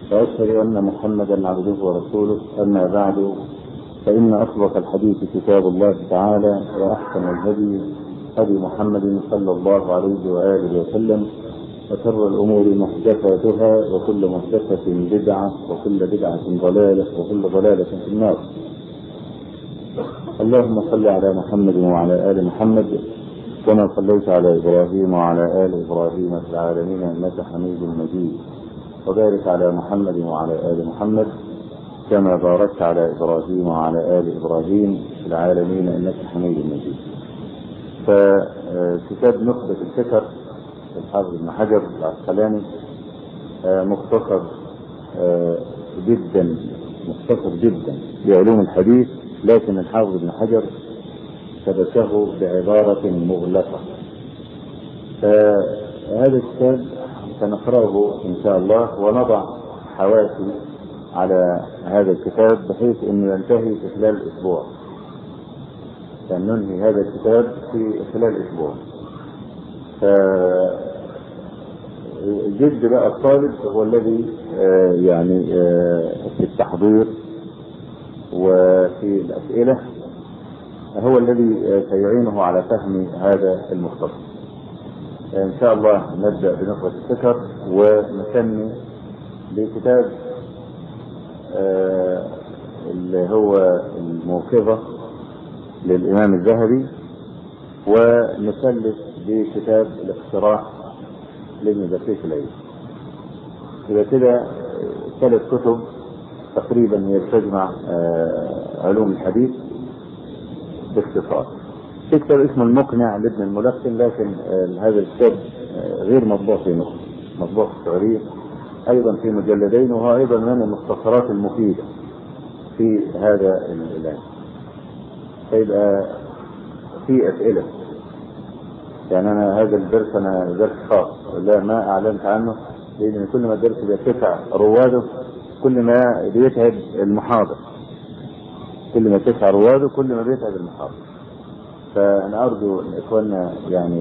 وأشهد أن محمدا عبده ورسوله. أما بعد، فإن أصدق الحديث كتاب الله تعالى، وأحسن الهدي هدي محمد صلى الله عليه وآله وسلم، وشر الأمور محدثاتها، وكل محدثة بدعة، وكل بدعة ضلالة، وكل ضلالة في النار. اللهم صل على محمد وعلى آل محمد كما صليت على إبراهيم وعلى آل إبراهيم في العالمين إنك حميد مجيد، وبارك على محمد وعلى آل محمد كما باركت على إبراهيم وعلى آل إبراهيم في العالمين إنك حميد مجيد. فكتاب نخبة الفكر للحافظ ابن حجر العسقلاني مختصر جدا بعلوم الحديث، لكن الحافظ ابن حجر ثبته بعبارة مغلقة. فهذا الكتاب سنقرأه إن شاء الله، ونضع حواشي على هذا الكتاب بحيث أنه ينتهي في خلال أسبوع، ننهي هذا الكتاب في خلال أسبوع. جد بقى الطالب هو الذي في التحضير وفي الأسئلة هو الذي سيعينه على فهم هذا المختصر. إن شاء الله نبدأ بنخبة الفكر، ونسمي بكتاب اللي هو الموقظة للإمام الذهبي، ونثلث بكتاب الاقتراح لابن دقيق العيد. إذا كده 3 كتب تقريبا هي تجمع علوم الحديث باختصار. في كتاب اسمه المقنع لابن الملقن، لكن هذا الكتاب غير مطبوع في مصر، مطبوع في السعودية أيضا في مجلدين، وهو أيضا من المختصرات المفيدة في هذا العلم. فيبقى في أسئلة، يعني أنا هذا الدرس أنا درس خاص لا ما أعلنت عنه، لأن كل ما الدرس بيتسع رواده كل ما بيتعب المحاضر، كل ما تسع رواده كل ما بيتعب المحاضر. فأنا أرجو أن إخواننا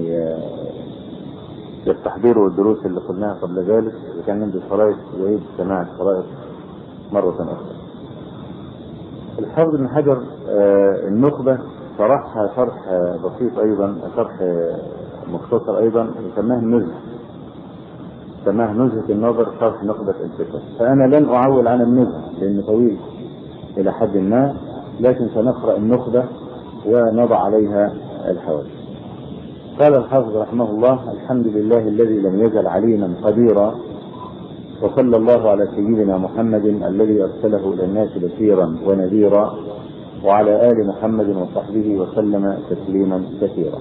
يستحضروا الدروس اللي قلناها قبل ذلك، وكان عندي شرايط يعيد سماع الشرايط مرة أخرى. الحافظ ابن حجر النخبة شرحها شرح بسيط أيضا، شرح مختصر أيضا، سماه النزهة، سماه نزهة النظر شرح نخبة الفكر. فأنا لن أعول عن النزهة لأنه طويل إلى حد ما، لكن سنقرأ النخبة ونضع عليها الحواشي. قال الحافظ رحمه الله: الحمد لله الذي لم يزل عليما قديرا، وصلى الله على سيدنا محمد الذي أرسله إلى الناس بشيرا ونذيرا، وعلى آل محمد وصحبه وسلم تسليما كثيرا.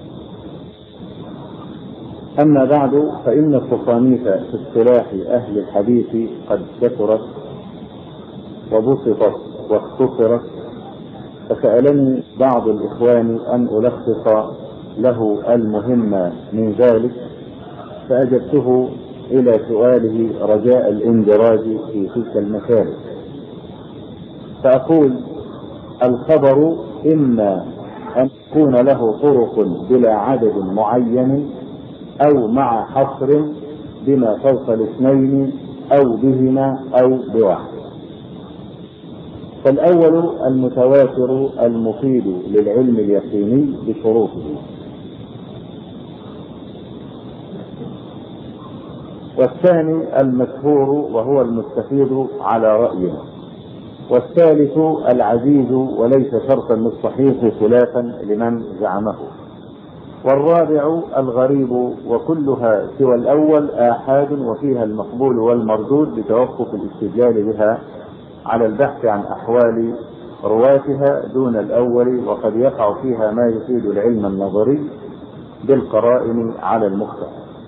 أما بعد، فإن التصانيف في اصطلاح أهل الحديث قد كثرت وبسطت واختصرت، فسألني بعض الإخوان أن ألخص له المهم من ذلك، فأجبته إلى سؤاله رجاء الاندراج في تلك المسالك. فأقول: الخبر إما أن يكون له طرق بلا عدد معين، أو مع حصر بما فوق 2 أو بهما أو بواحد. فالأول المتواتر المفيد للعلم اليقيني بشروطه، والثاني المشهور وهو المستفيض على رأيه، والثالث العزيز وليس شرطا للصحيح خلافا لمن زعمه، والرابع الغريب، وكلها سوى الأول آحاد، وفيها المقبول والمردود بتوقف الاستدلال بها على البحث عن أحوال رواتها دون الأول، وقد يقع فيها ما يفيد العلم النظري بالقرائن على المختار.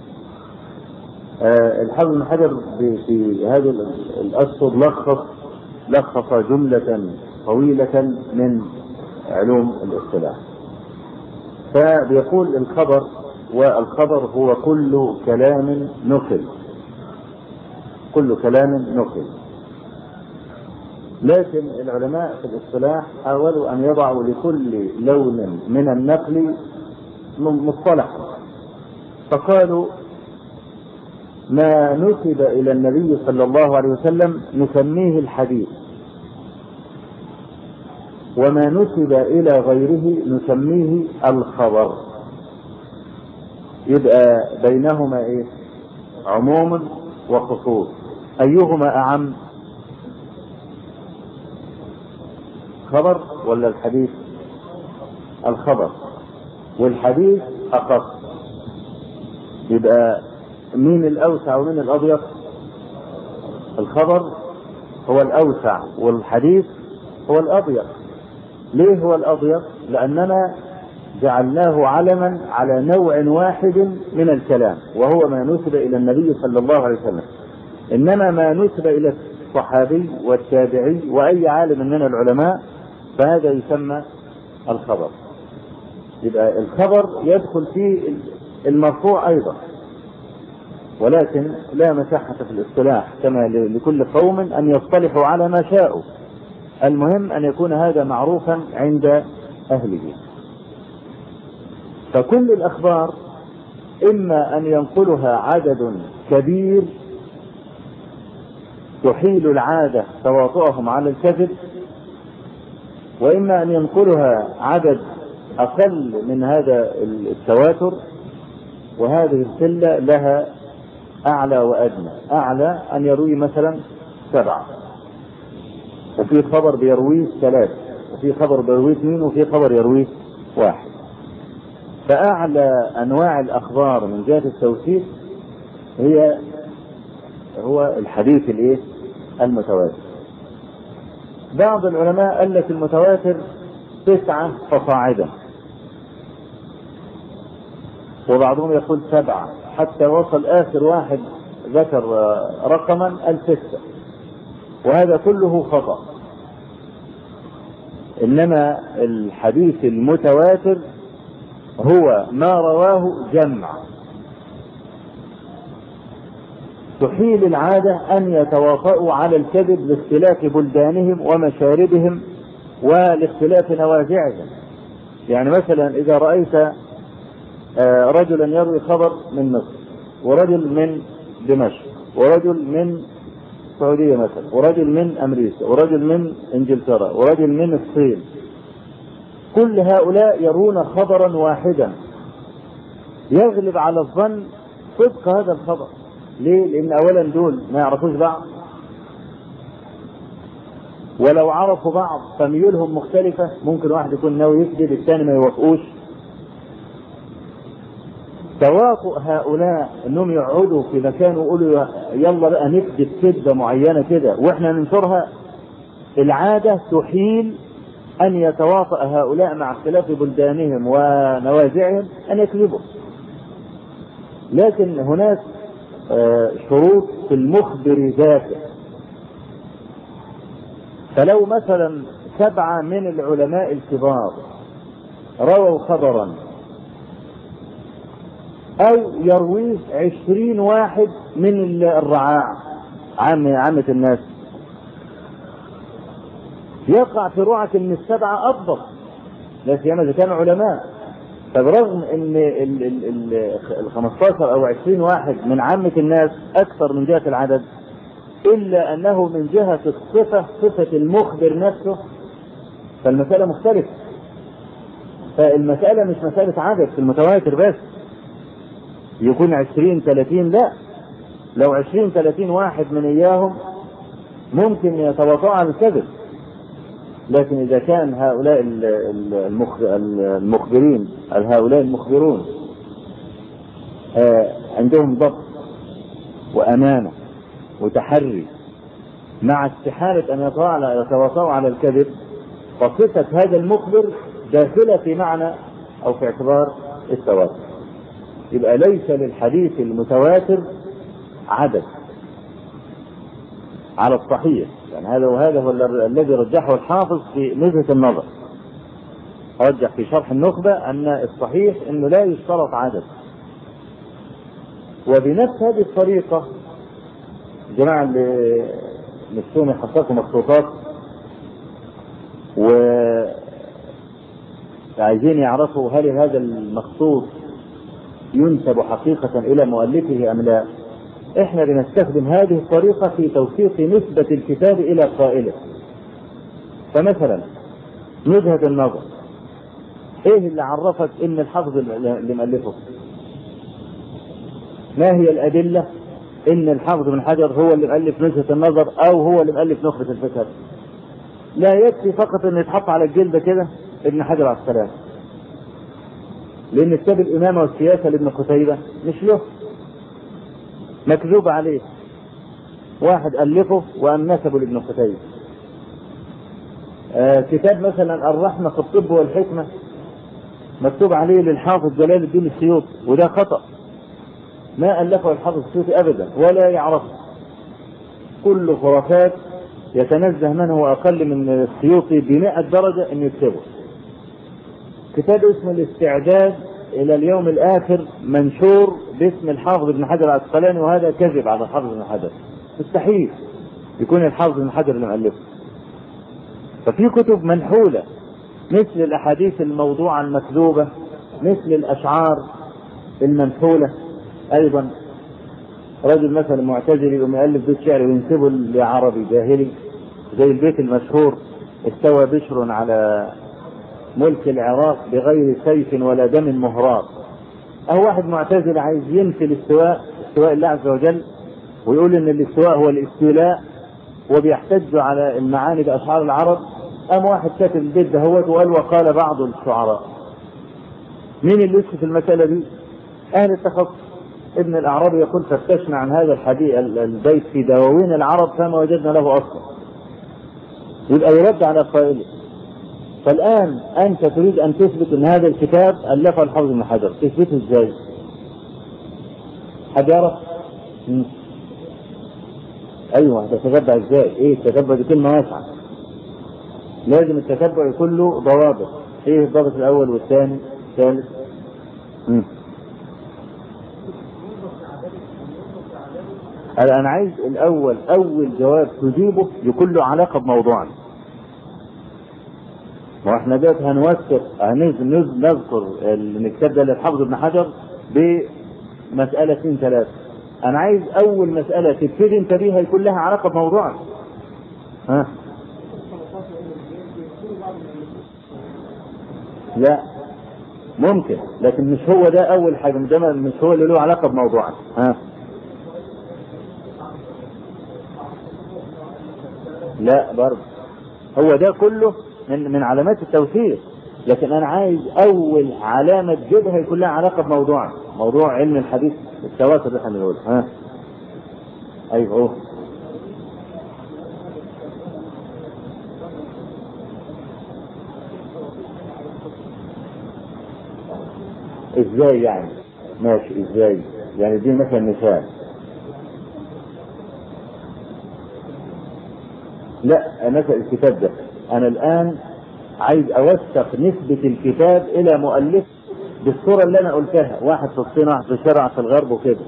الحافظ ابن حجر في هذه الأسطر لخص جملة طويلة من علوم الاصطلاح. فبيقول الخبر، والخبر هو كل كلام نقل، كل كلام نقل. لكن العلماء في الاصطلاح حاولوا أن يضعوا لكل لون من النقل مصطلحا، فقالوا ما نسب إلى النبي صلى الله عليه وسلم نسميه الحديث، وما نسب إلى غيره نسميه الخبر. يبقى بينهما إيه؟ عموم وخصوص. أيهما أعم؟ خبر ولا الحديث؟ الخبر، والحديث أخص. يبقى مين الأوسع ومين الأضيق؟ الخبر هو الأوسع والحديث هو الأضيق. ليه هو الأضيق؟ لأننا جعلناه علما على نوع واحد من الكلام، وهو ما نسب إلى النبي صلى الله عليه وسلم. إنما ما نسب إلى الصحابي والتابعي وأي عالم من العلماء فهذا يسمى الخبر. يبقى الخبر يدخل فيه المرفوع أيضا، ولكن لا مساحة في الاصطلاح، كما لكل قوم أن يصطلحوا على ما شاءوا. المهم أن يكون هذا معروفا عند أهله. فكل الأخبار إما أن ينقلها عدد كبير تحيل العادة تواطؤهم على الكذب، وإما أن ينقلها عدد أقل من هذا التواتر، وهذه القلة لها أعلى وأدنى. أعلى أن يروي مثلا 7، وفي خبر بيرويه 3، وفي خبر بيرويه 2، وفي خبر يرويه 1. فأعلى أنواع الأخبار من جهة التوثيق هو الحديث المتواتر. بعض العلماء قال لك المتواتر 9 فصاعدا، وبعضهم يقول 7، حتى وصل آخر واحد ذكر رقما قال 6، وهذا كله خطأ. إنما الحديث المتواتر هو ما رواه جمع تحيل العادة أن يتواطؤوا على الكذب لاختلاف بلدانهم ومشاربهم ولاختلاف نوازعهم. يعني مثلا إذا رأيت رجلا يروي خبر من مصر، ورجل من دمشق، ورجل من السعودية مثلا، ورجل من أمريكا، ورجل من إنجلترا، ورجل من الصين، كل هؤلاء يرون خبرا واحدا، يغلب على الظن صدق هذا الخبر. ليه؟ لأن أولا دول ما يعرفوش بعض، ولو عرفوا بعض فميولهم مختلفة، ممكن واحد يكون ناوي يكذب الثاني ما يوافقوش. تواطؤ هؤلاء انهم يقعدوا في مكان ويقولوا يلا بقى نكذب كذبة معينة كده واحنا ننشرها، العادة تحيل ان يتواطأ هؤلاء مع اختلاف بلدانهم ونوازعهم ان يكذبوا. لكن هناك شروط في المخبر ذاته. فلو مثلا 7 من العلماء الكبار رووا خبرا، او يرويه 20 واحد من الرعاع عامة الناس، يقع في رعة ان ال7 اضبط، لا سيما اذا كانوا علماء. فبرغم ان ال 15 او 20 واحد من عامة الناس اكثر من جهة العدد، الا انه من جهة الصفة، صفة المخبر نفسه، فالمسألة مختلفة. فالمسألة مش مسألة عدد في المتواتر بس يكون 20 30، لا، لو 20 30 واحد من اياهم ممكن يتواطؤوا على الكذب. لكن اذا كان هؤلاء المخبرين، هؤلاء المخبرون عندهم ضبط وامانة وتحري مع استحالة ان يتواطؤوا على الكذب، فصفة هذا المخبر داخلة في معنى او في اعتبار التواتر. يبقى ليس للحديث المتواتر عدد على الصحيح. يعني هذا هو الذي رجحه الحافظ في نزهة النظر، رجح في شرح النخبة ان الصحيح انه لا يشترط عدد. وبنفس هذه الطريقة جماعة اللي نفسهم يحققوا مخطوطات وعايزين يعرفوا هل هذا المخطوط ينسب حقيقة إلى مؤلفه أم لا، احنا بنستخدم هذه الطريقة في توثيق نسبة الكتاب الى قائله. فمثلا وجهة النظر، ايه اللي عرفك ان الحافظ اللي مؤلفه؟ ما هي الادلة ان الحافظ بن حجر هو اللي مؤلف وجهة النظر او هو اللي مؤلف نخبة الفكر؟ لا يكفي فقط ان يتحط على الجلد كده ابن حجر عسقلاني، لان كتاب الامامة والسياسة لابن قتيبة مش له، مكذوب عليه، واحد الفه وان نسبه لابن قتيبة. كتاب مثلا الرحمة في الطب والحكمة مكتوب عليه للحافظ جلال الدين السيوطي، وده خطأ، ما ألفه الحافظ السيوطي أبدا ولا يعرفه، كل خرافات يتنزه من هو أقل من السيوطي ب100 درجة أن يكتبه. كتاب اسمه الاستعداد إلى اليوم الآخر منشور باسم الحافظ ابن حجر العسقلاني، وهذا كذب على الحافظ ابن حجر، مستحيل يكون الحافظ ابن حجر اللي مؤلفه. ففي كتب منحولة مثل الأحاديث الموضوعة المكذوبة، مثل الأشعار المنحولة. أيضا رجل مثلا معتزلي يقوم يؤلف بيت شعر وينسبه لعربي جاهلي، زي البيت المشهور استوى بشر على ملك العراق بغير سيف ولا دم مهراق. أو واحد معتزل عايز ينفي الاستواء الله عز وجل ويقول إن الاستواء هو الاستيلاء، وبيحتج على المعاني بأشعار العرب. قام واحد كاتب البيت ده وقال وقال بعض الشعراء. مين اللي يسكت المسألة دي؟ أهل التخصص. ابن الأعرابي يقول فتشنا عن هذا البيت في دواوين العرب فما وجدنا له أصلا، يبقى يرد على قائله. فالآن أنت تريد أن تثبت أن هذا الكتاب ألفه الحافظ بن حجر، تثبته إزاي؟ حد يعرف؟ أيوه، تتتبع إزاي؟ إيه التتبع؟ دي كلمة واسعة، لازم التتبع يكون له ضوابط. إيه الضابط الأول والثاني والثالث؟ أنا عايز الأول أول جواب تجيبه يكون له علاقة بموضوعنا. واحنا دلوقتي نذكر الكتاب ده للحافظ ابن حجر بمسألتين 3. أنا عايز أول مسألة تبتدي أنت بيها يكون لها علاقة بموضوعنا. ها؟ لا ممكن، لكن مش هو ده أول حاجة، مش هو اللي له علاقة بموضوعنا. ها؟ لا برضه، هو ده كله من علامات التوثيق، لكن انا عايز اول علامه تجيبها يكون لها علاقه بموضوعنا، موضوع علم الحديث التواتر اللي احنا بنقوله. ها ايوه ازاي يعني؟ ماشي، ازاي يعني؟ دي مثلا مثال. لا مثلا الكتاب ده انا الان عايز اوثق نسبة الكتاب الى مؤلف بالصورة اللي انا قلتها، واحد في الصين واحد في الشرق في الغرب وكده.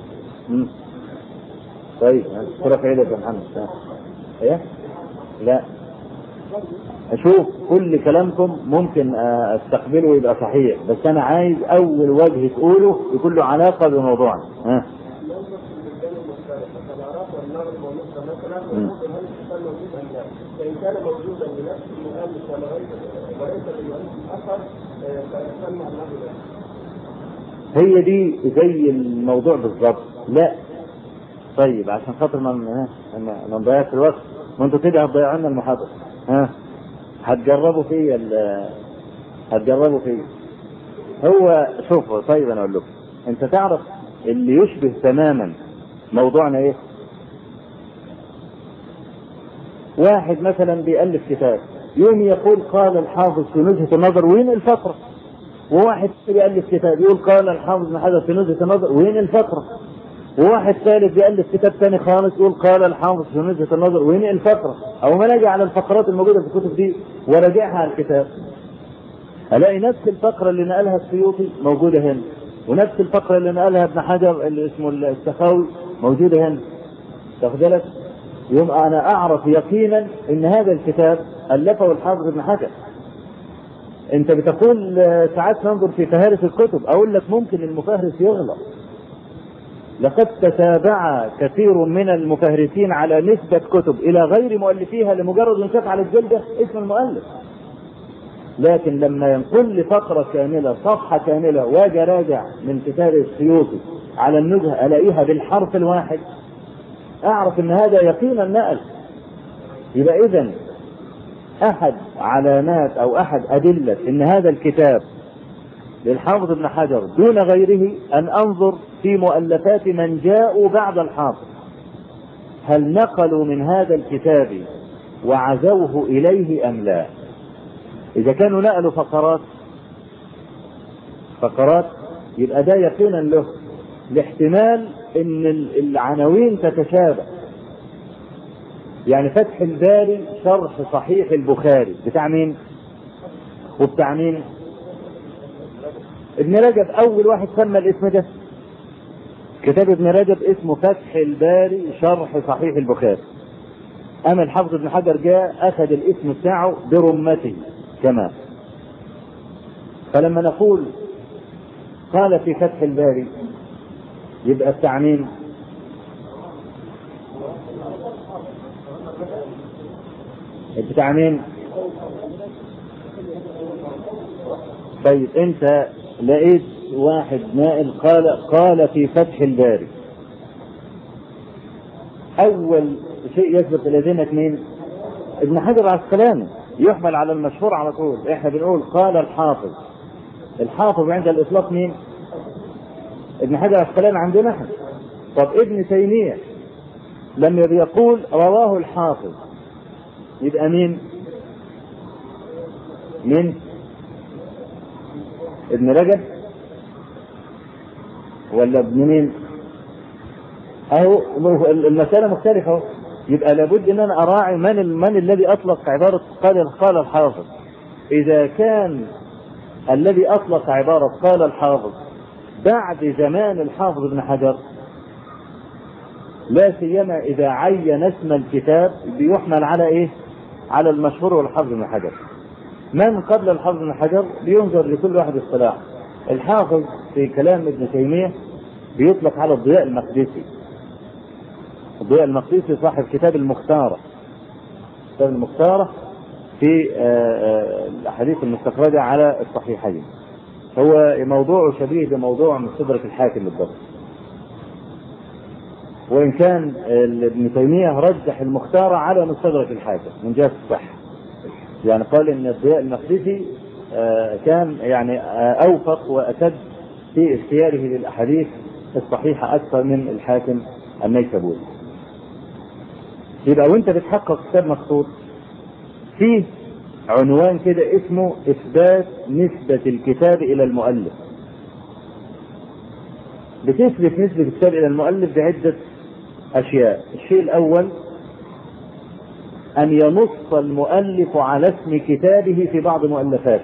طيب الصورة في عيدة يا محمد. ايه؟ لا اشوف كل كلامكم ممكن استقبله ويبقى صحيح، بس انا عايز اول وجه تقوله يكون له علاقة بموضوعنا. ها فإن كان موجودا بنفس المؤلف ولا غيره وليس بالمؤلف الآخر فيسمى النبي. هي دي زي الموضوع بالظبط. لا طيب عشان خاطر ما نضيعش الوقت، ما انتوا كده هتضيعوا لنا المحاضرة. ها هتجربوا فيه. هو شوفوا، طيب انا اقول لكم، انت تعرف اللي يشبه تماما موضوعنا ايه؟ واحد مثلا بيألف كتاب يوم يقول قال الحافظ في نزهة النظر وين الفقرة، وواحد بيألف كتاب يقول قال الحافظ بن حجر في نزهة النظر وين الفقرة، وواحد ثالث بيألف كتاب ثاني خالص يقول قال الحافظ في نزهة النظر وين الفقرة. او ما نجي على الفقرات الموجودة في الكتب دي وراجعها على الكتاب، الاقي نفس الفقرة اللي نقلها السيوطي موجودة هنا، ونفس الفقرة اللي نقلها ابن حجر اللي اسمه السخاوي موجودة هنا. تاخد بالك؟ يوم انا اعرف يقينا ان هذا الكتاب الفه الحافظ ابن حجر. انت بتقول ساعات ننظر في فهارس الكتب، اقول لك ممكن المفهرس يغلط، لقد تتابع كثير من المفهرسين على نسبة كتب إلى غير مؤلفيها لمجرد انشاف على الجلدة اسم المؤلف، لكن لما ينقل لي فقرة كاملة صفحة كاملة واجي راجع من كتاب السيوطي على النزهة ألاقيها بالحرف الواحد أعرف أن هذا يقينا نقل. يبقى إذن أحد علامات أو أحد أدلة أن هذا الكتاب للحافظ ابن حجر دون غيره أن أنظر في مؤلفات من جاءوا بعد الحافظ، هل نقلوا من هذا الكتاب وعزوه إليه أم لا. إذا كانوا نقلوا فقرات يبقى ده يقينا له لاحتمال أن العناوين تتشابه. يعني فتح الباري شرح صحيح البخاري بتاع مين وبتاع مين؟ ابن رجب أول واحد سمى الاسم ده. كتاب ابن رجب اسمه فتح الباري شرح صحيح البخاري. أما الحافظ ابن حجر جاء أخذ الاسم بتاعه برمته كمان. فلما نقول قال في فتح الباري يبقى بتاع مين؟ بتاع مين؟ طيب انت لقيت واحد نائل قال في فتح الباري، اول شيء يثبت الذين اثنين ابن حجر العسقلاني يحمل على المشهور على طول. احنا بنقول قال الحافظ عند الاطلاق مين؟ ابن حجر العسقلاني عندنا احنا. طب ابن تيمية لما بيقول رواه الحافظ يبقى مين؟ ابن رجب ولا ابن مين؟ اهو المسألة مختلفة اهو. يبقى لابد ان انا اراعي من الذي اطلق عبارة قال الحافظ. اذا كان الذي اطلق عبارة قال الحافظ بعد زمان الحافظ ابن حجر، لا سيما اذا عين اسم الكتاب بيحمل على ايه؟ على المشهور والحافظ ابن حجر. من قبل الحافظ ابن حجر بينظر لكل واحد اصطلاح. الحافظ في كلام ابن تيمية بيطلق على الضياء المقدسي. الضياء المقدسي صاحب كتاب المختارة في الأحاديث المستخرجة على الصحيحين. هو موضوعه شبيه بموضوع مستدرك الحاكم بالضبط، وإن كان ابن تيمية رجح المختارة على مستدرك الحاكم من جهة الصحة. يعني قال ان الضياء المقدسي كان يعني اوفق واشد في اختياره للاحاديث الصحيحه اكثر من الحاكم النيسابوري. يبقى وانت بتحقق كتاب مخطوط فيه عنوان كده اسمه اثبات نسبة الكتاب الى المؤلف. بتثبت نسبة الكتاب الى المؤلف بعدة اشياء. الشيء الاول أن ينص المؤلف على اسم كتابه في بعض مؤلفاته.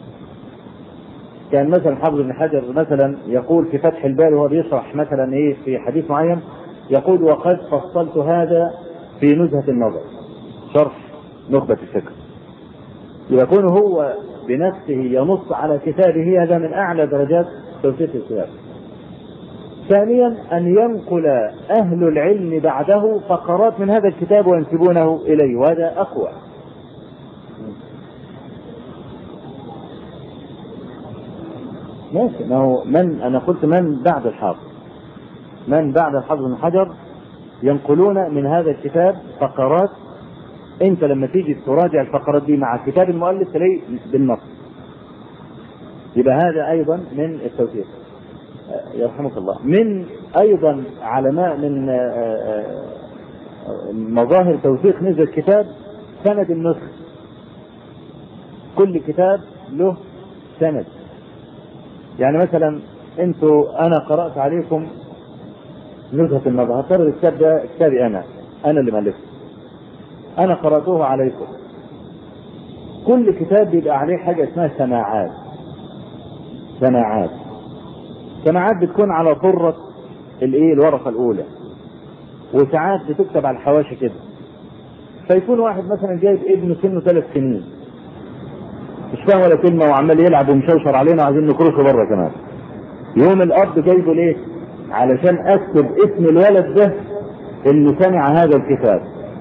كان مثلا حافظ ابن حجر مثلا يقول في فتح الباري وهو بيشرح مثلا ايه في حديث معين، يقول وقد فصلت هذا في نزهة النظر شرح نخبة الفكر. يكون هو بنفسه ينص على كتابه، هذا من أعلى درجات توثيق الكتاب. ثانيا أن ينقل أهل العلم بعده فقرات من هذا الكتاب وينسبونه إليه، وهذا أقوى. ماشي، أنا قلت من بعد الحافظ بن حجر ينقلون من هذا الكتاب فقرات. أنت لما تيجي تراجع الفقرات دي مع كتاب المؤلف تلاقي بالنص. يبقى هذا أيضا من التوثيق. يرحمك الله. من أيضا علماء من مظاهر توثيق نزل الكتاب سند النسخ. كل كتاب له سند. يعني مثلا أنا قرأت عليكم نزهة النظر، هفترض الكتاب ده كتابي أنا اللي مألفه، أنا قرأته عليكم. كل كتاب بيبقى عليه حاجة اسمها سماعات بتكون على طرة الورقة الأولى، وساعات بتكتب على الحواشي كده. فيكون واحد مثلا جايب ابنه سنه 3 سنين مش فاهم ولا كلمة وعمال يلعب ومشوشر علينا وعايزين نكرشه بره كمان. يوم الأب جايبه ليه؟ علشان اكتب اسم الولد ده اللي سمع هذا الكتاب.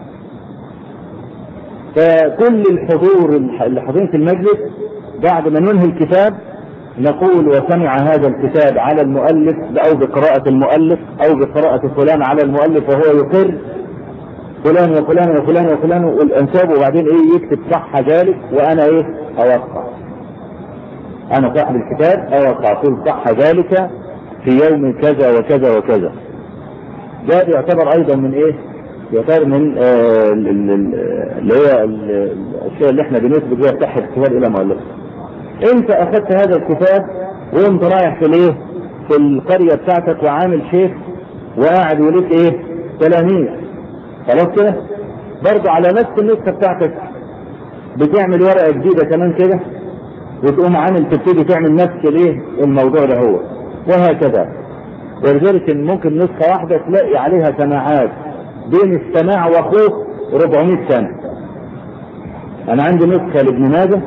فكل الحضور اللي حاضرين في المجلس بعد ما ننهي الكتاب نقول وسمع هذا الكتاب على المؤلف او بقراءة المؤلف او بقراءة فلان على المؤلف وهو يقر فلان وفلان وفلان وفلان والانساب، وبعدين يكتب صح ذلك وانا اوقع، انا صاحب الكتاب اوقع اقول صح ذلك في يوم كذا وكذا وكذا. ده يعتبر ايضا من يعتبر من اللي هي الاشياء اللي احنا بنثبت بها صحة الكتاب الى مؤلفه. انت اخذت هذا الكتاب وانت رايح في القرية بتاعتك وعامل شيخ وقاعد وليك تلاميذ، خلاص كده برضو على نفس النسخة بتاعتك بتعمل ورقة جديدة كمان كده وتقوم تبتدي تعمل نفس الموضوع ده هو، وهكذا. ولذلك ممكن نسخة واحدة تلاقي عليها سماعات بين السماع واخوه 400 سنة. انا عندي نسخة لابن ماجه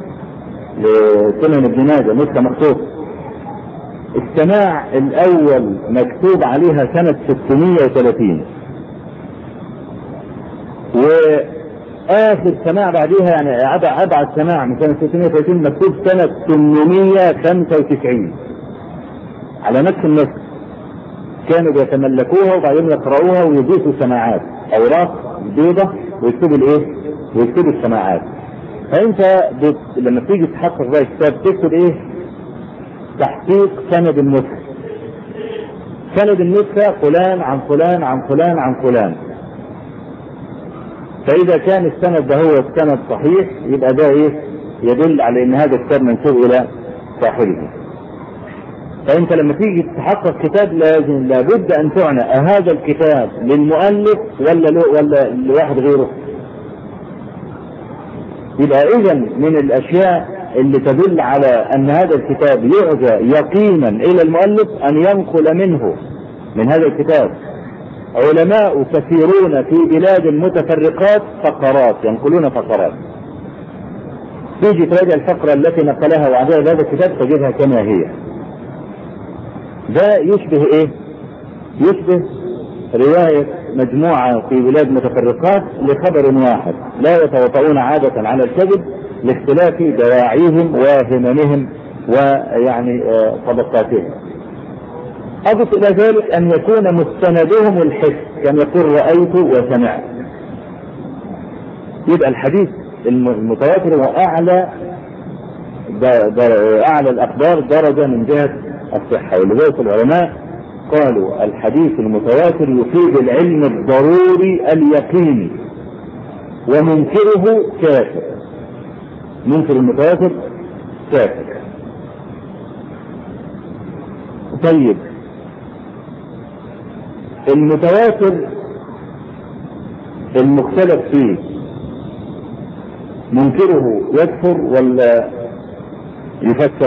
لسنن ابن ماجه، نسخة مخطوطة، السماع الاول مكتوب عليها سنة 630 واخر سماع بعديها يعني ابعد سماع من سنة 630 مكتوب سنة 895 على نفس النسخة. كانوا بيتملكوها وبعدين يقرؤوها ويضيفوا سماعات اوراق بيضة ويكتبوا السماعات. فانت لما تيجي تحقق بقى الكتاب تكتب تحقيق سند النسخة، سند النسخة فلان عن فلان عن فلان عن فلان. فاذا كان السند ده هو السند صحيح يبقى ده يدل على ان هذا الكتاب منسوب الى صاحبه. فانت لما تيجي تحقق كتاب لابد ان تعنى هذا الكتاب للمؤلف ولا لواحد غيره. يبقى اذا من الاشياء اللي تدل على ان هذا الكتاب يرجى يقينا الى المؤلف ان ينقل منه من هذا الكتاب علماء كثيرون في بلاد متفرقات فقرات ينقلون فقرات. تيجي تراجع الفقرة التي نقلها وعدها هذا الكتاب تجدها كما هي. ده يشبه يشبه رواية مجموعة في بلاد متفرقات لخبر واحد لا يتوطئون عادة على الكذب لاختلاف دواعيهم وهممهم ويعني طبقاتهم. أضف إلى ذلك أن يكون مستندهم الحس كان يقول رأيت وسمعت. يبقى الحديث المتواتر هو أعلى الأخبار درجة من جهة الصحة. ولذلك العلماء قالوا الحديث المتواتر يفيد العلم الضروري اليقيني ومنكره كافر. منكر المتواتر كافر. طيب المتواتر المختلف فيه منكره يكفر ولا يفسق؟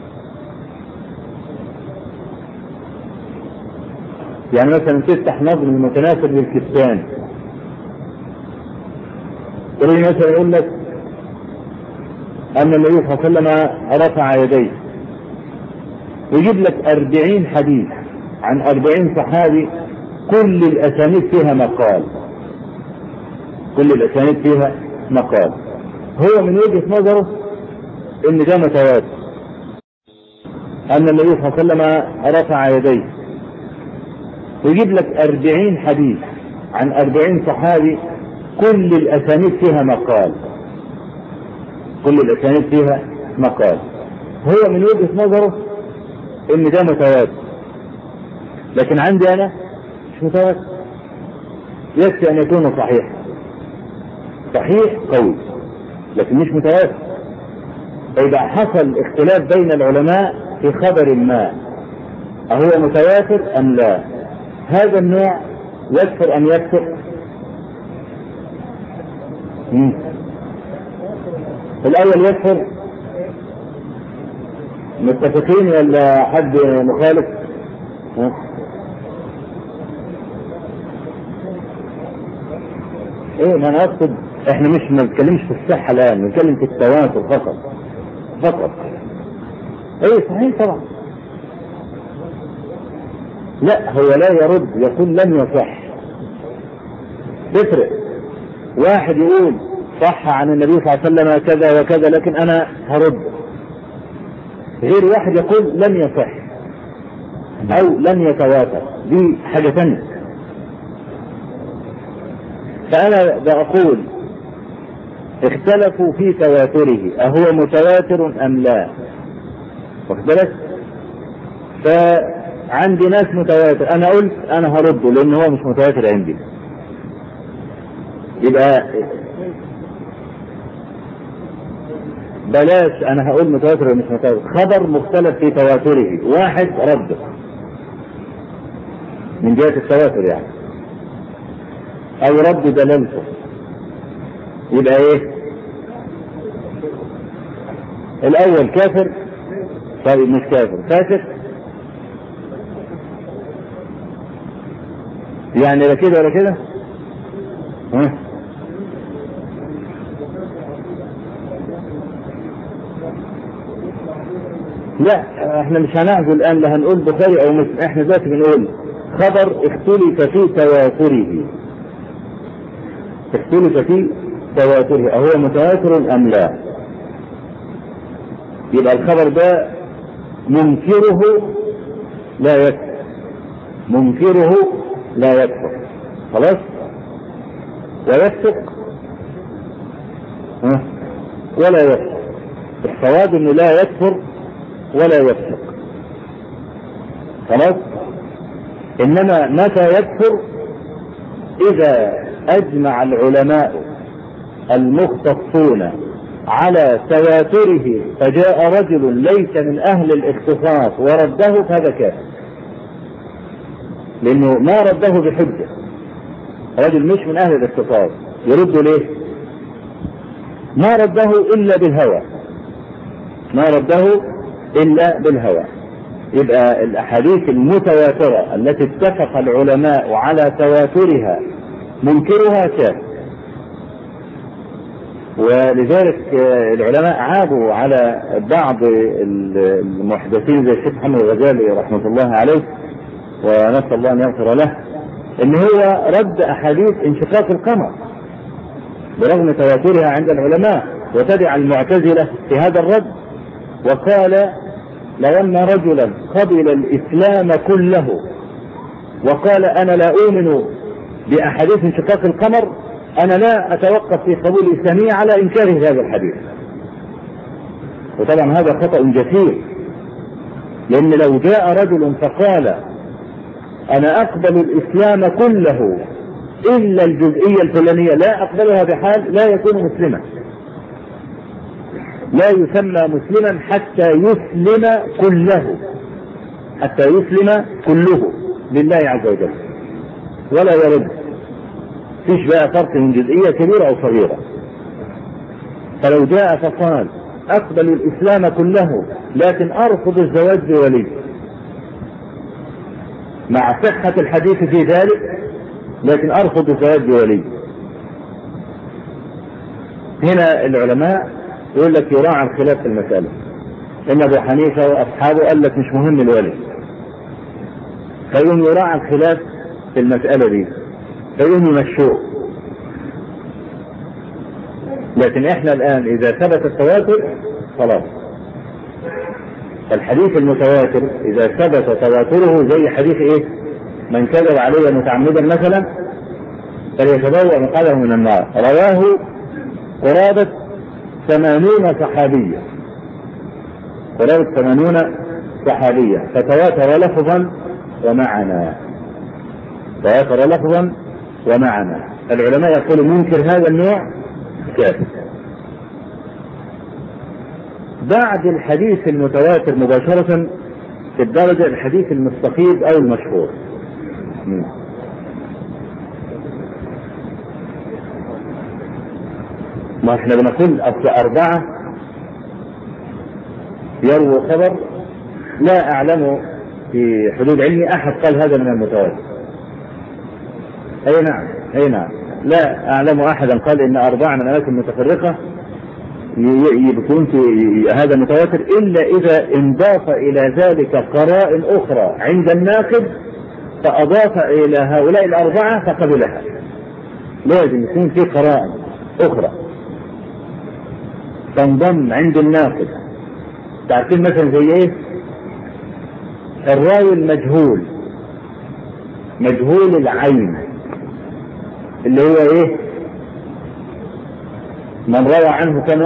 يعني مثلا تفتح نظم المتناثر للكستان تلاقي مثلا يقول لك ان النبي صلى الله عليه وسلم رفع يديه ويجيب لك 40 حديث عن 40 صحابي كل الاسانيد فيها مقال، كل الاسانيد فيها مقال. هو من وجهة نظره ان ده متواتر ان النبي صلى الله عليه وسلم رفع يديه ويجيب لك 40 حديث عن 40 صحابي كل الاسانيد فيها مقال، كل الاسانيد فيها مقال. هو من وجهة نظره ان ده متواتر، لكن عندي انا مش متواتر، يكفي ان يكون صحيح، صحيح قوي لكن مش متواتر. فاذا حصل اختلاف بين العلماء في خبر ما اهو متواتر ام لا، هذا النوع يكفر ام يكفر؟ الاول يكفر، متفقين ولا حد مخالف؟ ما انا اقصد احنا مش ما بنتكلمش في الصحة الان، بنتكلم في التواتر فقط. صحيح طبعا. لا، هو لا يرد، يقول لم يصح. تفرق. واحد يقول صح عن النبي صلى الله عليه وسلم كذا وكذا لكن انا هرد، غير واحد يقول لم يصح او لم يتواتر، دي حاجة ثانية. فانا بقول اختلفوا في تواتره، اهو متواتر ام لا؟ واخد بالك؟ فعندي ناس متواتر، انا قلت انا هرده لان هو مش متواتر عندي. يبقى بلاش انا هقول متواتر ولا مش متواتر. خبر مختلف في تواتره، واحد رده من جهة التواتر يعني، او رد دلالته، يبقى ايه؟ الاول كافر، طيب مش كافر، فاسق يعني، لا كده ولا كده. لا احنا مش هنعزل الان، لا هنقول بخاري او مسلم، احنا دلوقتي بنقول خبر اختلف في تواتره، اختلف في تواتره، اهو متواتر ام لا؟ يبقى الخبر ده منكره لا يكفر، منكره لا يكفر، خلاص، ويفسق ولا يفسق. الصواب انه لا يكفر ولا يفسق، خلاص. انما متى يكفر؟ اذا اجمع العلماء المختصون على تواتره فجاء رجل ليس من اهل الاختصاص ورده فهذا كافر، لانه ما رده بحجة. رجل مش من اهل الاختصاص يرده ليه؟ ما رده الا بالهوى، ما رده الا بالهوى. يبقى الاحاديث المتواترة التي اتفق العلماء على تواترها منكرها كافر. ولذلك العلماء عابوا على بعض المحدثين زي الشيخ محمد الغزالي رحمة الله عليه، ونسأل الله ان يغفر له، ان هو رد احاديث انشقاق القمر برغم تواترها عند العلماء، وتبع المعتزلة في هذا الرد وقال لو ان رجلا قبل الاسلام كله وقال انا لا اؤمن باحاديث انشقاق القمر، انا لا اتوقف في قبول الاسلامية على انكار هذا الحديث. وطبعا هذا خطأ جسيم، لان لو جاء رجل فقال انا اقبل الاسلام كله الا الجزئية الفلانية لا اقبلها بحال، لا يكون مسلما، لا يسمى مسلما حتى يسلم كله، حتى يسلم كله لله عز وجل، ولا يرد. فيش بقى فرق من جزئية كبيرة او صغيرة. فلو جاء فقال اقبل الاسلام كله لكن ارفض الزواج بولي، مع صحة الحديث في ذلك، لكن ارفض الزواج بولي، هنا العلماء يقول لك يراعى الخلاف في المسألة. ان ابو حنيفة واصحابه قال لك مش مهم الولي، فيقوم يراعى الخلاف في المسألة دي فيقوم يمشوه. لكن احنا الان اذا ثبت التواتر خلاص. الحديث المتواتر اذا ثبت تواتره زي حديث ايه؟ من كذب علي متعمدا مثلا فليتبوأ مقعده من النار، رواه قرابة 80 صحابية، قرابة 80 صحابية، فتواتر لفظا ومعنى، تواتر لفظا ومعنى. العلماء يقولوا منكر هذا النوع كافر. بعد الحديث المتواتر مباشرة في الدرجة الحديث المستفيض او المشهور. ما احنا بنقول اصل 4 يرووا خبر لا اعلم في حدود علمي احد قال هذا من المتواتر. اي نعم، اي نعم، لا اعلم احدا قال ان 4 من اماكن متفرقة يكون في هذا متواتر الا اذا انضاف الى ذلك قرائن اخرى عند الناقد فأضاف إلى هؤلاء الأربعة فقبلها. لازم يكون في قرائن أخرى تنضم عند الناقد. تعرفين مثلا زي إيه؟ الراوي المجهول، مجهول العين، اللي هو إيه؟ من روى عنه كان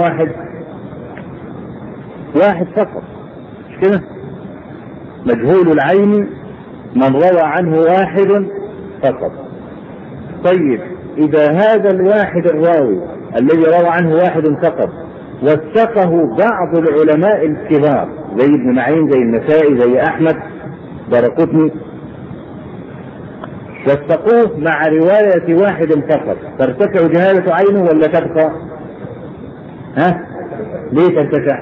واحد فقط، مش كده؟ مجهول العين من روى عنه واحد فقط. طيب إذا هذا الواحد الراوي الذي روى عنه واحد فقط وثقه بعض العلماء الكبار زي ابن معين، زي النسائي، زي أحمد، دارقطني، وثقوه مع رواية واحد فقط، ترتفع جهالة عينه ولا تبقى؟ ليه ترتفع؟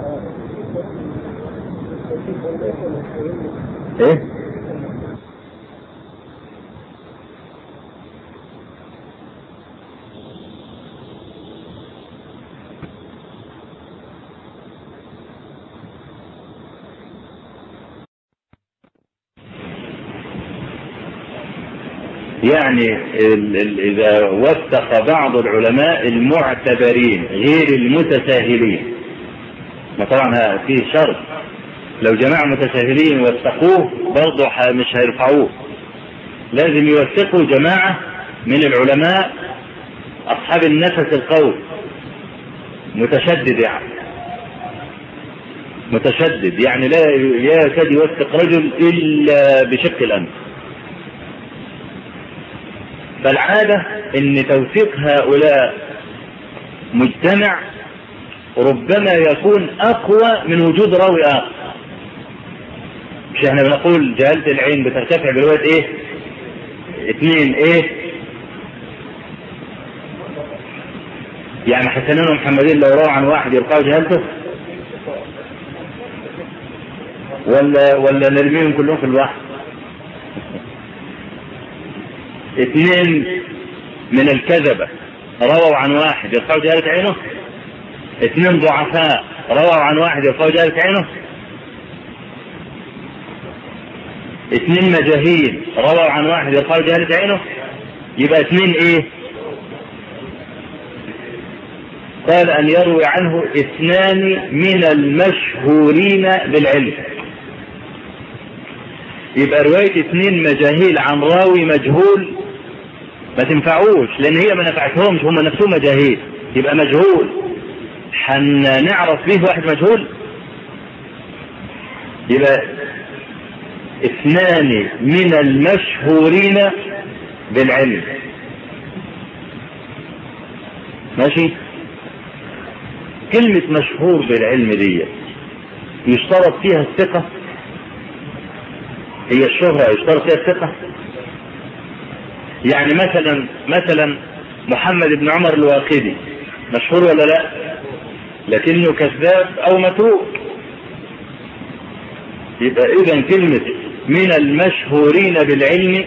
ايه؟ يعني إذا وثق بعض العلماء المعتبرين غير المتساهلين، ما طبعا فيه شرط، لو جماعة متساهلين وثقوه برضه مش هيرفعوه، لازم يوثقوا جماعة من العلماء أصحاب النفس القوي، متشدد يعني لا يكاد يوثق رجل إلا بشق الأنف. فالعادة ان توثيق هؤلاء مجتمع ربما يكون اقوى من وجود راوي اخر. مش احنا بنقول جهالة العين بترتفع برواية ايه؟ 2 ايه؟ يعني حسنين ومحمدين لو روى عن واحد يرفعوا جهالته ولا نرميهم كلهم في البحر؟ 2 من الكذبة رووا عن واحد يرفعوا جهالة عينه، 2 ضعفاء رووا عن واحد يرفعوا جهالة عينه، 2 مجاهيل رووا عن واحد يرفعوا جهالة عينه، يبقى 2 ايه؟ قال ان يروي عنه 2 من المشهورين بالعلم. يبقى رواية 2 مجاهيل عن راوي مجهول ما تنفعوش، لان هي ما نفعتهمش، هم نفسهم مجاهيل، يبقى مجهول هنعرف فيه واحد مجهول. يبقى 2 من المشهورين بالعلم. ماشي؟ كلمة مشهور بالعلم دي يشترط فيها الثقة، هي الشهرة يشترط فيها الثقة. يعني مثلا محمد بن عمر الواقدي مشهور ولا لا؟ لكنه كذاب او متروك. يبقى اذا كلمة من المشهورين بالعلم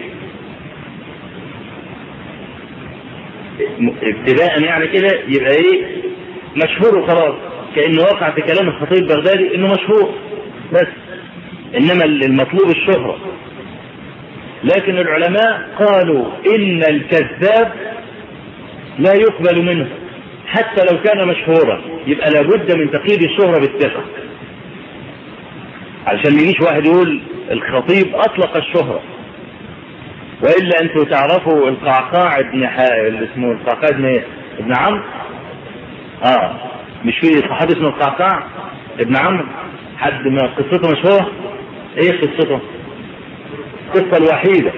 ابتداء يعني كده يبقى ايه؟ مشهور وخلاص، كأنه وقع في كلام الخطيب البغدادي انه مشهور بس، انما المطلوب الشهرة. لكن العلماء قالوا ان الكذاب لا يقبل منه حتى لو كان مشهورا، يبقى لابد من تقييد الشهرة بالثقة، علشان ما يجيش واحد يقول الخطيب اطلق الشهرة. والا انتوا تعرفوا القعقاع اسمه القعقاع ابن عمرو، مش في صحابي اسمه القعقاع ابن عمرو، حد ما قصته مشهورة؟ ايه قصته؟ القصة الوحيدة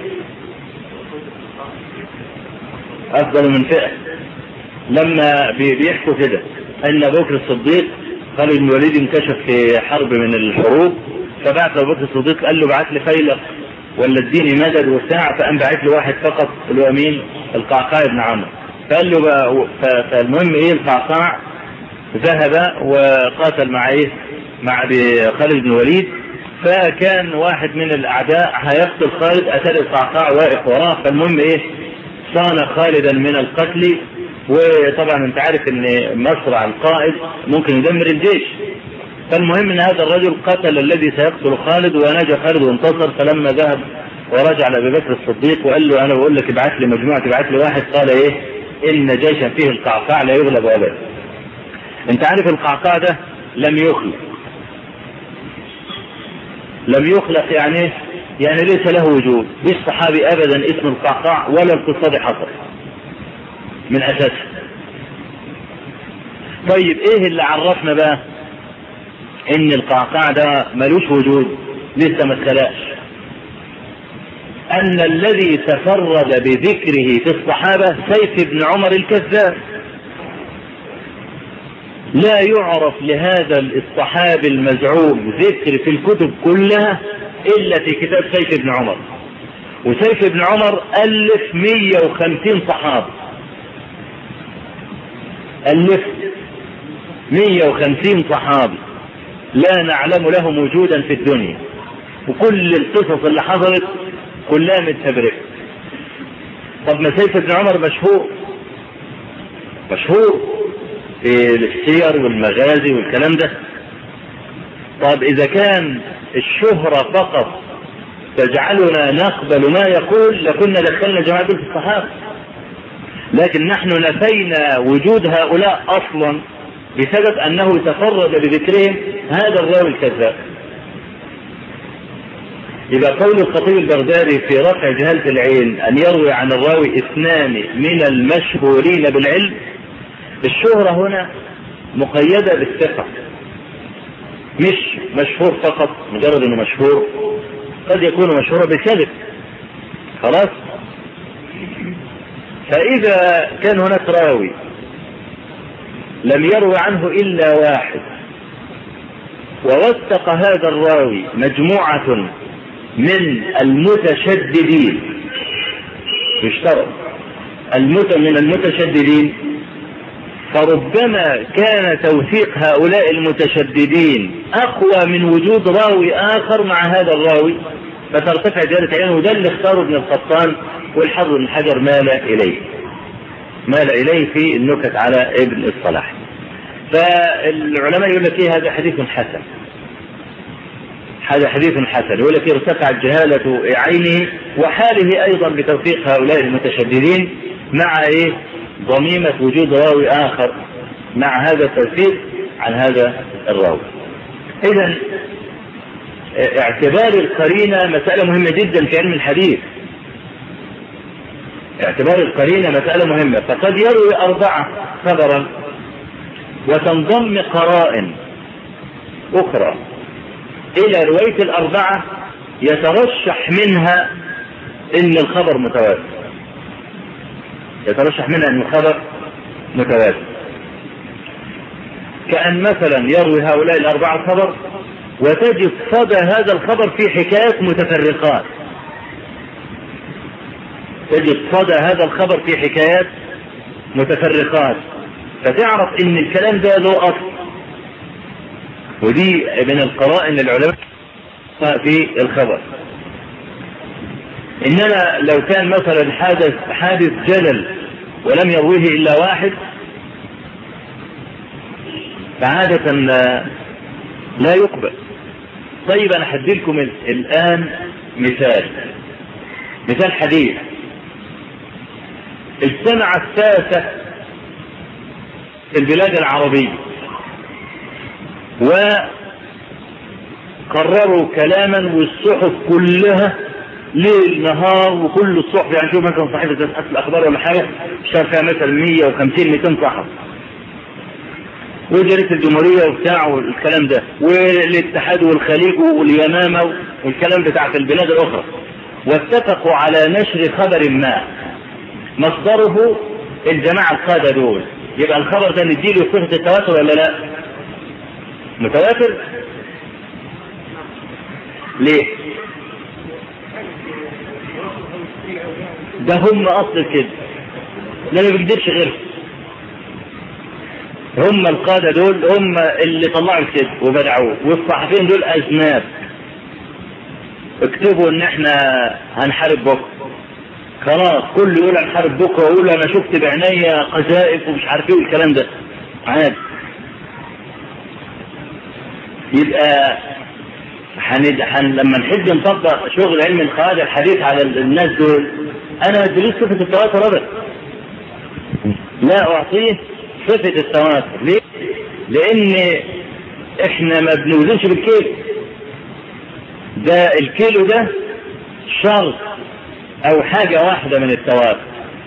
افضل من فئة، لما بيحكوا كده ان ابو بكر الصديق خالد بن الوليد انكشف في حرب من الحروب، فبعت ابو بكر الصديق قال له بعت لي فيلق ولا اديني مدد وساعة، فقام بعت له واحد فقط اللي هو مين؟ القعقاع بن عمرو. فقال له فالمهم ايه؟ القعقاع ذهب وقاتل مع ايه؟ مع خالد بن الوليد، فكان واحد من الاعداء هيقتل خالد، اتى القعقاع واقف وراه، فالمهم ايه؟ صان خالدا من القتل. وطبعا انت عارف ان مصرع القائد ممكن يدمر الجيش، فالمهم ان هذا الرجل قتل الذي سيقتل خالد ونجا خالد وانتصر. فلما ذهب ورجع لأبي بكر الصديق وقال له أنا بقول لك ابعث لي مجموعة، ابعث لي واحد. قال إيه؟ إن جيشا فيه القعقاع لا يغلب أبدا. أنت عارف القعقاع ده لم يخلق يعني ليس له وجود. مش صحابي أبدا اسمه القعقاع ولا القصة دي حصل من أساسه. طيب إيه اللي عرفنا بقى إن القعقاع ده ملوش وجود؟ لسه ما اتخلقش. أن الذي تفرد بذكره في الصحابة سيف بن عمر الكذاب. لا يعرف لهذا الصحابي المزعوم ذكر في الكتب كلها إلا في كتاب سيف بن عمر. وسيف بن عمر ألف 150 صحابي، ألف 150 صحابي لا نعلم لهم وجودا في الدنيا، وكل القصص اللي حصلت كلها متفبركة. طب ما سيف بن عمر مشهور في السير والمغازي والكلام ده. طب إذا كان الشهرة فقط تجعلنا نقبل ما يقول لكنا دخلنا جماعة في الصحابة، لكن نحن نفينا وجود هؤلاء أصلا بسبب أنه تفرد بذكرهم هذا الراوي الكذاب. إذا قول الخطيب البغدادي في رفع جهالة العين أن يروي عن الراوي 2 من المشهورين بالعلم، الشهرة هنا مقيدة بالثقة، مش مشهور فقط مجرد انه مشهور، قد يكون مشهورا بالكذب. خلاص. فإذا كان هناك راوي لم يروي عنه إلا واحد ووثق هذا الراوي مجموعة من المتشددين، يشترط من المتشددين، فربما كان توثيق هؤلاء المتشددين أقوى من وجود راوي آخر مع هذا الراوي، فترتفع جهالة عينه. وده اللي اختاره ابن القطان والحافظ بن حجر مال إليه في النكت على ابن الصلاح. فالعلماء يقول لك هذا حديث حسن، هذا حديث حسن، يقول لك ارتفعت جهالة عينه وحاله أيضا بتوثيق هؤلاء المتشددين مع ضميمة وجود راوي آخر مع هذا التوثيق عن هذا الراوي. إذن اعتبار القرينة مسألة مهمة جدا في علم الحديث. اعتبار القرينة مسألة مهمة. فقد يروي 4 خبرا وتنضم قرائن أخرى إلى رواية 4 يترشح منها إن الخبر متواتر، كأن مثلا يروي هؤلاء 4 خبر وتجد صدى هذا الخبر في حكايات متفرقات، فتعرف ان الكلام ده له اصل. ودي من القرائن العلماء في الخبر. انما لو كان مثلا حادث جلل ولم يرويه الا واحد فعادة لا يقبل. طيب انا هدي لكم الان مثال حديث. اجتمع الساسة في البلاد العربية وقرروا كلاما والصحف كلها ليل نهار، وكل الصحف يعني شوف مثلا صحيفة الأخبار ولا حاجة اشتغل فيها مثلا 150-200 صحف، وجريدة الجمهورية وبتاع والكلام ده، والاتحاد والخليج واليمامة والكلام بتاع البلاد الأخرى، واتفقوا على نشر خبر ما مصدره الجماعة القادة دول. يبقى الخبر ده نديله صفة التواتر ولا لا؟ متواتر. ليه؟ ده هم أصل الكذب، لا ما بيكذبش غيره. هم القادة دول هم اللي طلعوا الكذب وبدعوه، والصحفيين دول أجناب اكتبوا ان احنا هنحارب بكره، خلاص كل يقول هنحارب بكره ويقول انا شفت بعينيا قذائف ومش عارف ايه والكلام ده عادي. يبقى لما نحب نطبق شغل علم القواعد الحديث على الناس دول، انا ادريس صفة التواتر ابدا، لا اعطيه صفة التواتر. ليه؟ لان احنا ما بنوزنش بالكيلو، ده الكيلو ده شرط او حاجة واحدة من التواتر.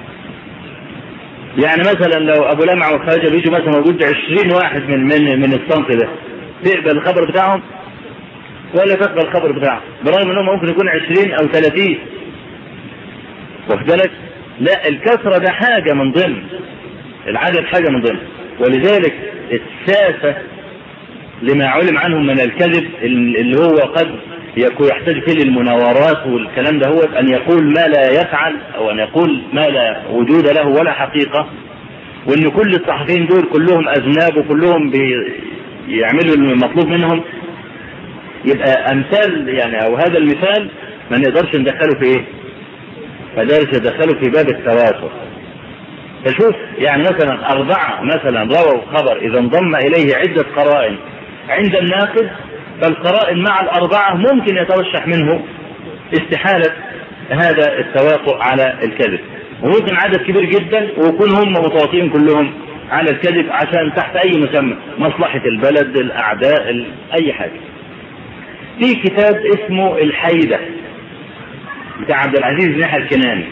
يعني مثلا لو ابو لمعة وخواجة بيجوا مثلا موجود 20 واحد من الصنف ده، تقبل الخبر بتاعهم ولا تقبل الخبر بتاعهم؟ برغم انهم ممكن يكون 20 او 30، واخد بالك؟ لا، الكثرة ده حاجة من ضمن العدد، حاجة من ضمن. ولذلك الساسة لما علم عنهم من الكذب اللي هو قد يكون يحتاج فيه للمناورات والكلام ده، هو ان يقول ما لا يفعل او ان يقول ما لا وجود له ولا حقيقة، وان كل الصحفيين دول كلهم اذناب وكلهم بيعملوا المطلوب منهم. يبقى امثال يعني او هذا المثال ما نقدرش ندخله في ايه؟ ما نقدرش ندخله في باب التواتر. فشوف يعني مثلا 4 مثلا رووا خبر اذا انضم اليه عدة قرائن عند الناقد، فالقرائن مع ال4 ممكن يترشح منه استحالة هذا التواطؤ على الكذب، وممكن عدد كبير جدا ويكون هم متواطئين كلهم على الكذب عشان تحت اي مسمى، مصلحة البلد، الاعداء، اي حاجة. في كتاب اسمه الحيدة بتاع عبد العزيز بن يحيى الكناني.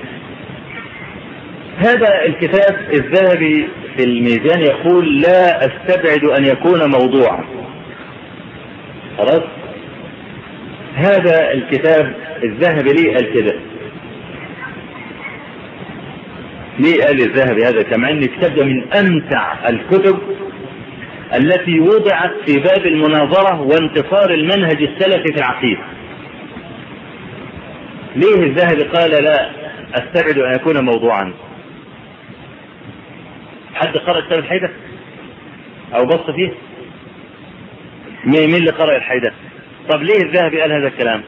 هذا الكتاب الذهبي في الميزان يقول لا استبعد ان يكون موضوعا. خلاص، هذا الكتاب الذهبي ليه قال كده؟ ليه قال الذهبي هذا؟ كما ان الكتاب ده من امتع الكتب التي وضعت في باب المناظرة وانتصار المنهج السلفي في العقيدة. ليه الذهبي قال لا استبعد ان يكون موضوعا؟ حد قرأ كتاب الحيدة او بص فيه؟ مين اللي قرأ الحيدة؟ طب ليه الذهبي قال هذا الكلام؟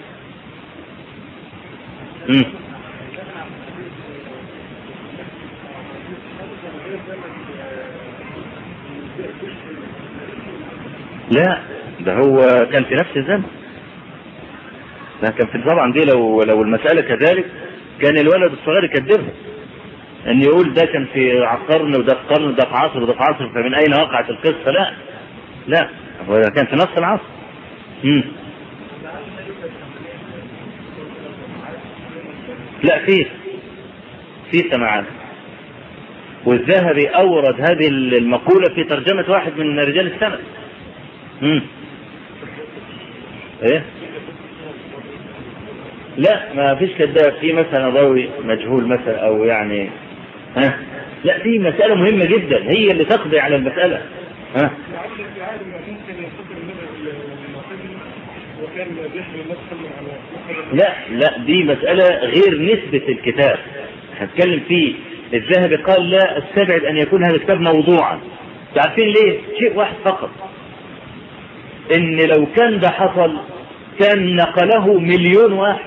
لا، ده هو كان في نفس الزمن، ده كان في طبعا دي لو المسألة كذلك كان الولد الصغير يكذبها، ان يقول ده كان في قرن وده في قرن وده في عصر وده في عصر، فمن اين وقعت القصة؟ لا هو كان في نفس العصر. لا، في سماعات، والذهبي اورد هذه المقولة في ترجمة واحد من رجال السنة. ايه؟ لا، ما فيش كذاب، في مثلا ضوي مجهول مثلا او يعني لا، في مسألة مهمة جدا هي اللي تقضي على المسألة. لا، دي مسألة غير نسبة الكتاب هتكلم فيه. الذهبي قال لا استبعد ان يكون هذا الكتاب موضوعا. تعرفين ليه؟ شيء واحد فقط، ان لو كان ده حصل كان نقله 1,000,000 واحد.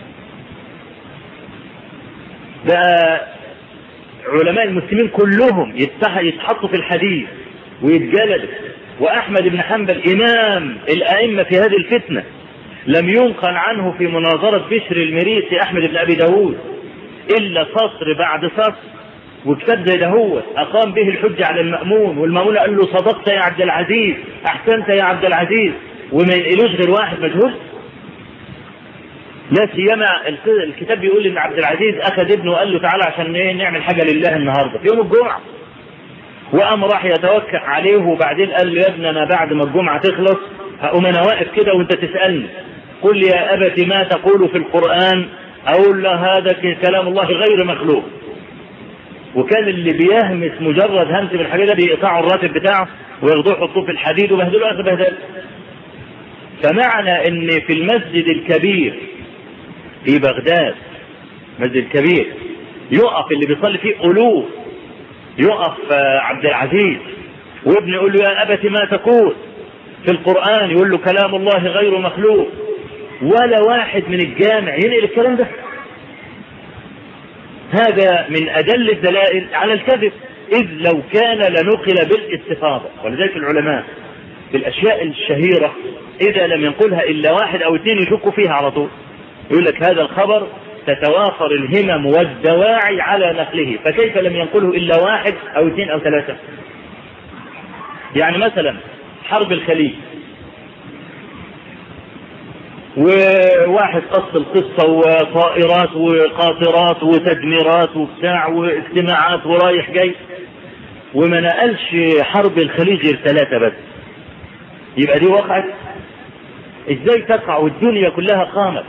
بقى علماء المسلمين كلهم يتحطوا في الحديث ويتجلدوا، واحمد بن حنبل امام الائمة في هذه الفتنة لم ينقل عنه في مناظرة بشر المريسي احمد بن ابي داود الا سطر بعد سطر، وكتاب زي دهوت اقام به الحجة على المأمون، والمأمون قال له صدقت يا عبد العزيز، احسنت يا عبد العزيز، وما ينقلوش غير واحد مجهول. لا سيما الكتاب بيقول ان عبد العزيز اخذ ابنه وقال له تعالى عشان نعمل حاجة لله النهاردة في يوم الجمعة، وقام راح يتوكل عليه، وبعدين قال له يا ابني انا بعد ما الجمعة تخلص هقوم انا واقف كده وانت تسألني قل يا ابت ما تقول في القرآن، اقول له هذا كلام الله غير مخلوق. وكان اللي بيهمس مجرد همس بالحاجة ده بيقطعوا الراتب بتاعه وياخدوه يحطوه في الحديد وبهدلوا اخر بهدل. فمعنى ان في المسجد الكبير في بغداد، مسجد الكبير، يقف اللي بيصلي فيه ألوف، يقف عبد العزيز وابنه يقول له يا أبت ما تقول في القرآن، يقول له كلام الله غير مخلوق، ولا واحد من الجامع ينقل الكلام ده. هذا من أدل الدلائل على الكذب، إذ لو كان لنقل بالاستفاضة. ولذلك العلماء في الأشياء الشهيرة إذا لم ينقلها إلا واحد أو اثنين يشكوا فيها على طول، يقول لك هذا الخبر تتوافر الهمم والدواعي على نقله، فكيف لم ينقله إلا واحد أو اثنين أو ثلاثة؟ يعني مثلا حرب الخليج، وواحد قص القصة وطائرات وقاطرات وتدميرات وبتاع واجتماعات ورايح جاي، وما نقلش حرب الخليج غير 3 بس، يبقى دي وقعت؟ ازاي تقع والدنيا كلها قامت؟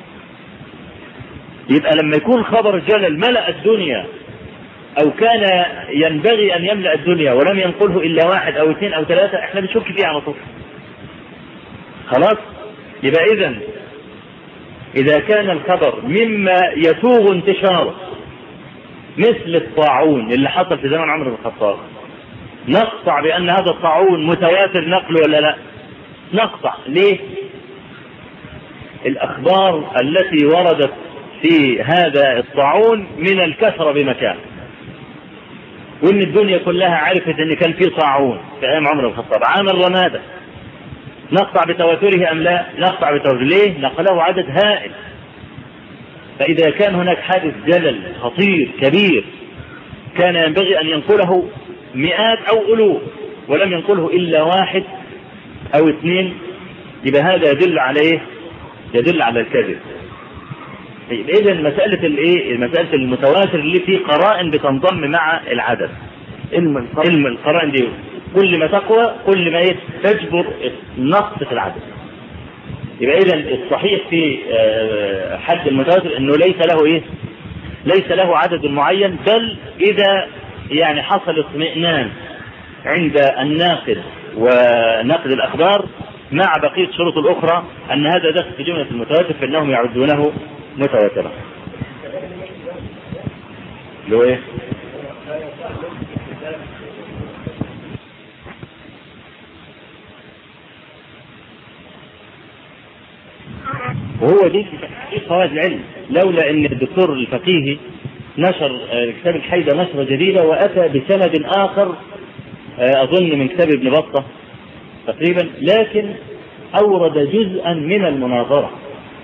يبقى لما يكون خبر جلل ملأ الدنيا او كان ينبغي ان يملأ الدنيا ولم ينقله الا واحد او اثنين او ثلاثة، احنا بنشك فيه على طول. خلاص؟ يبقى اذا كان الخبر مما يسوغ انتشاره مثل الطاعون اللي حصل في زمن عمر بن الخطاب، نقطع بان هذا الطاعون متواتر نقله ولا لا؟ نقطع. ليه؟ الاخبار التي وردت في هذا الطاعون من الكثرة بمكان، وان الدنيا كلها عرفت ان كان في طاعون في ايام عمر بن الخطاب عام الرمادة، نقطع بتواتره ام لا؟ نقطع بتواتره. ليه؟ نقله عدد هائل. فاذا كان هناك حادث جلل خطير كبير كان ينبغي ان ينقله مئات او الوف ولم ينقله الا واحد او اثنين، يبقى هذا يدل على ايه؟ يدل على الكذب. اذا مسألة المتواتر اللي فيه قرائن بتنضم مع العدد، علم القرائن دي كل ما تقوى كل ما تجبر النقص في العدد. يبقى اذا الصحيح في حد المتواتر انه ليس له عدد معين، بل اذا يعني حصل اطمئنان عند الناقد ونقد الاخبار مع بقية الشروط الاخرى ان هذا دخل في جملة المتواتر فانهم يعدونه متواترا. لو ايه؟ وهو دي قواعد العلم، لولا ان الدكتور الفقيهي نشر كتاب الحيدة نشرة جديدة واتى بسند اخر اظن من كتاب ابن بطة تقريبا، لكن اورد جزءا من المناظرة،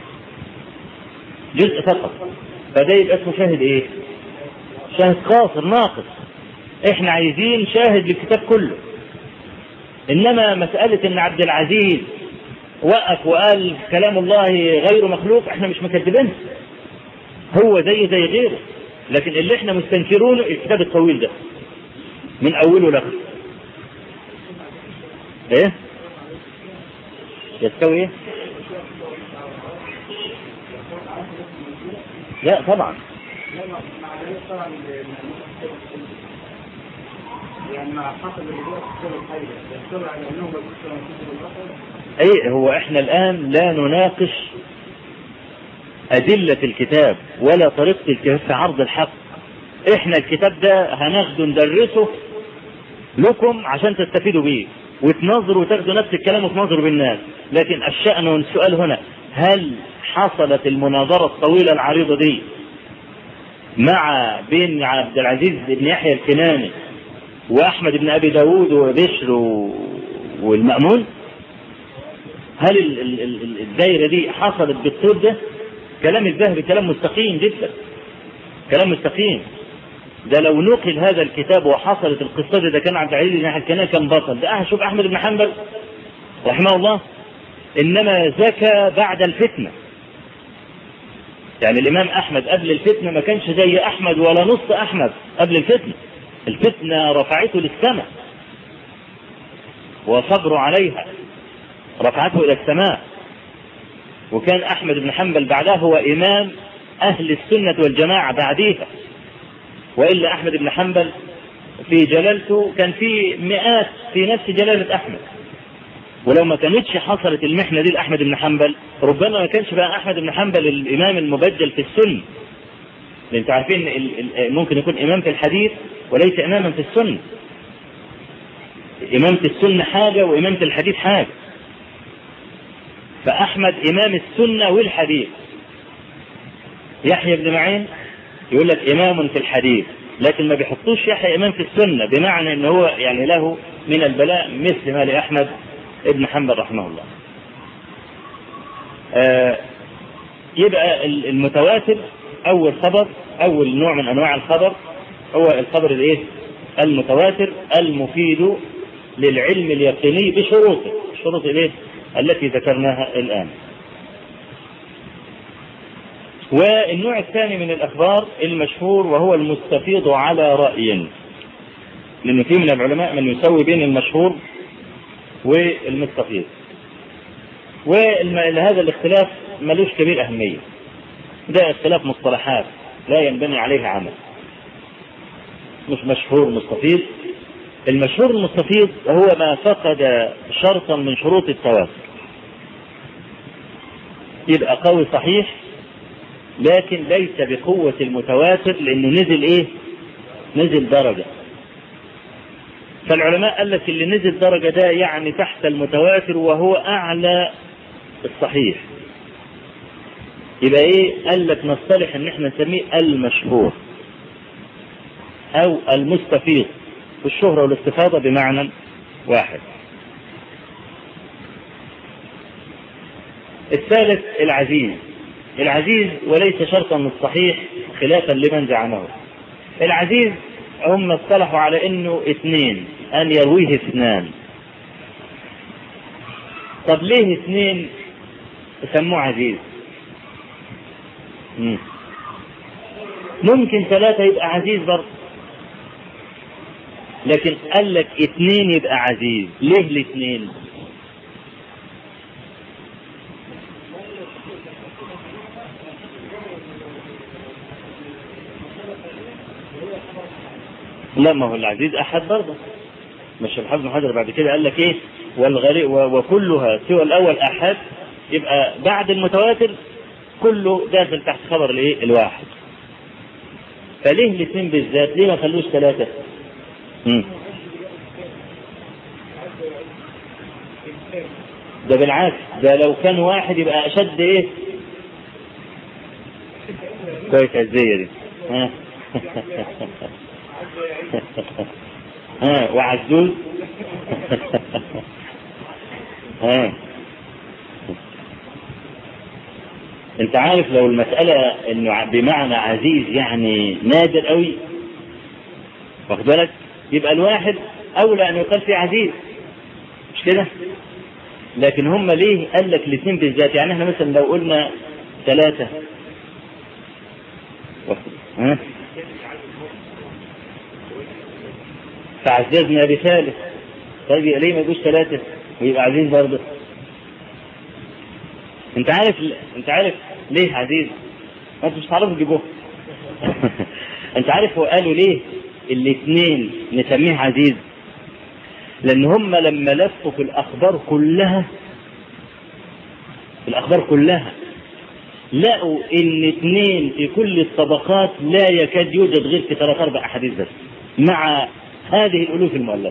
جزء فقط، فده يبقى اسمه شاهد ايه؟ شاهد قاصر ناقص. احنا عايزين شاهد للكتاب كله. انما مسألة ان عبد العزيز وقف وقال كلام الله غير مخلوق، احنا مش مكذبين، هو زي غيره، لكن اللي احنا مستنكرونه الكتاب الطويل ده من اوله لاخره. ايه يستوي ايه؟ لا طبعا، اي هو احنا الان لا نناقش ادلة الكتاب ولا طريقة الكتاب في عرض الحق. احنا الكتاب ده هناخده ندرسه لكم عشان تستفيدوا بيه وتنظروا وتاخدوا نفس الكلام وتنظروا بالناس، لكن الشأن والسؤال هنا هل حصلت المناظرة الطويلة العريضة دي مع بين عبد العزيز بن يحيى الكناني واحمد بن ابي داود وبشر والمأمون؟ هل الدائرة دي حصلت بالطول ده؟ كلام الذهبي كلام مستقيم جدا، كلام مستقيم. ده لو نقل هذا الكتاب وحصلت القصة ده كان عبد العزيز بن يحيى الكناني كان بطل. ده شوف احمد بن حنبل رحمه الله انما زكى بعد الفتنة، يعني الامام احمد قبل الفتنة ما كانش زي احمد ولا نص احمد قبل الفتنة. الفتنة رفعته للسماء وصبروا عليها رفعته الى السماء، وكان احمد بن حنبل بعدها هو امام اهل السنة والجماعة بعديها، والا احمد بن حنبل في جلالته كان في مئات في نفس جلالة احمد، ولو ما كانتش حصلت المحنة دي لأحمد بن حنبل ربما ما كانش بقى أحمد بن حنبل الإمام المبجل في السنة. لأن انتوا عارفين ممكن يكون إمام في الحديث وليس إماما في السنة. إمامة السنة حاجة وإمامة الحديث حاجة. فأحمد إمام السنة والحديث. يحيى بن معين يقول لك إمام في الحديث، لكن ما بيحطوش يحيى إمام في السنة، بمعنى أنه هو يعني له من البلاء مثل ما لأحمد ابن حنبل رحمه الله. يبقى المتواتر أول خبر، أول نوع من أنواع الخبر هو الخبر الإيه؟ المتواتر المفيد للعلم اليقيني بشروطه، الشروط الإيه؟ التي ذكرناها الآن. والنوع الثاني من الأخبار المشهور وهو المستفيض على رأي، لأن في من العلماء من يسوي بين المشهور والمستفيض، وهذا الاختلاف ملوش كبير أهمية، ده اختلاف مصطلحات لا ينبني عليه عمل. مش مشهور مستفيض، المشهور المستفيض هو ما فقد شرطا من شروط التواتر، يبقى قوي صحيح لكن ليس بقوة المتواتر لأنه نزل إيه؟ نزل درجة. فالعلماء قال لك اللي نزل درجة ده يعني تحت المتواتر وهو أعلى الصحيح، يبقى إيه؟ قال لك نصطلح إن إحنا نسميه المشهور أو المستفيض، والشهرة والاستفاضة بمعنى واحد. الثالث العزيز، العزيز وليس شرطا للصحيح خلافا لمن زعمه. العزيز هم اصطلحوا على انه اثنين، ان يرويه اثنان. طب ليه اثنين سموه عزيز؟ ممكن ثلاثة يبقى عزيز برضه، لكن قال لك اثنين يبقى عزيز. ليه الاثنين؟ لا، ما هو العزيز احد برضه، مش الحافظ بن حجر بعد كده قال لك ايه؟ والغريب وكلها سوى الاول احد، يبقى بعد المتواتر كله داخل تحت خبر الايه؟ الواحد. فليه الاثنين بالذات؟ ليه ما خلوش ثلاثة؟ ده بالعكس، ده لو كان واحد يبقى اشد ايه؟ كويس عزية دي. وعزوز. انت عارف لو المسألة انه بمعنى عزيز يعني نادر قوي، واخد بالك، يبقى الواحد اولى ان يقال فيه عزيز، مش كده؟ لكن هم ليه قال لك الاثنين بالذات؟ يعني احنا مثلا لو قلنا ثلاثة فعززنا بثالث، طيب ليه ما يجوش ثلاثة ويبقى عزيز برضه؟ انت عارف ليه عزيز؟ انت مش هتعرفوا تجيبوه. انت عارف هو قالوا ليه الاثنين نسميه عزيز؟ لان هم لما لفوا في الاخبار كلها لقوا ان اثنين في كل الطبقات لا يكاد يوجد غير في 3-4 احاديث بس مع هذه الالوف المؤلفه.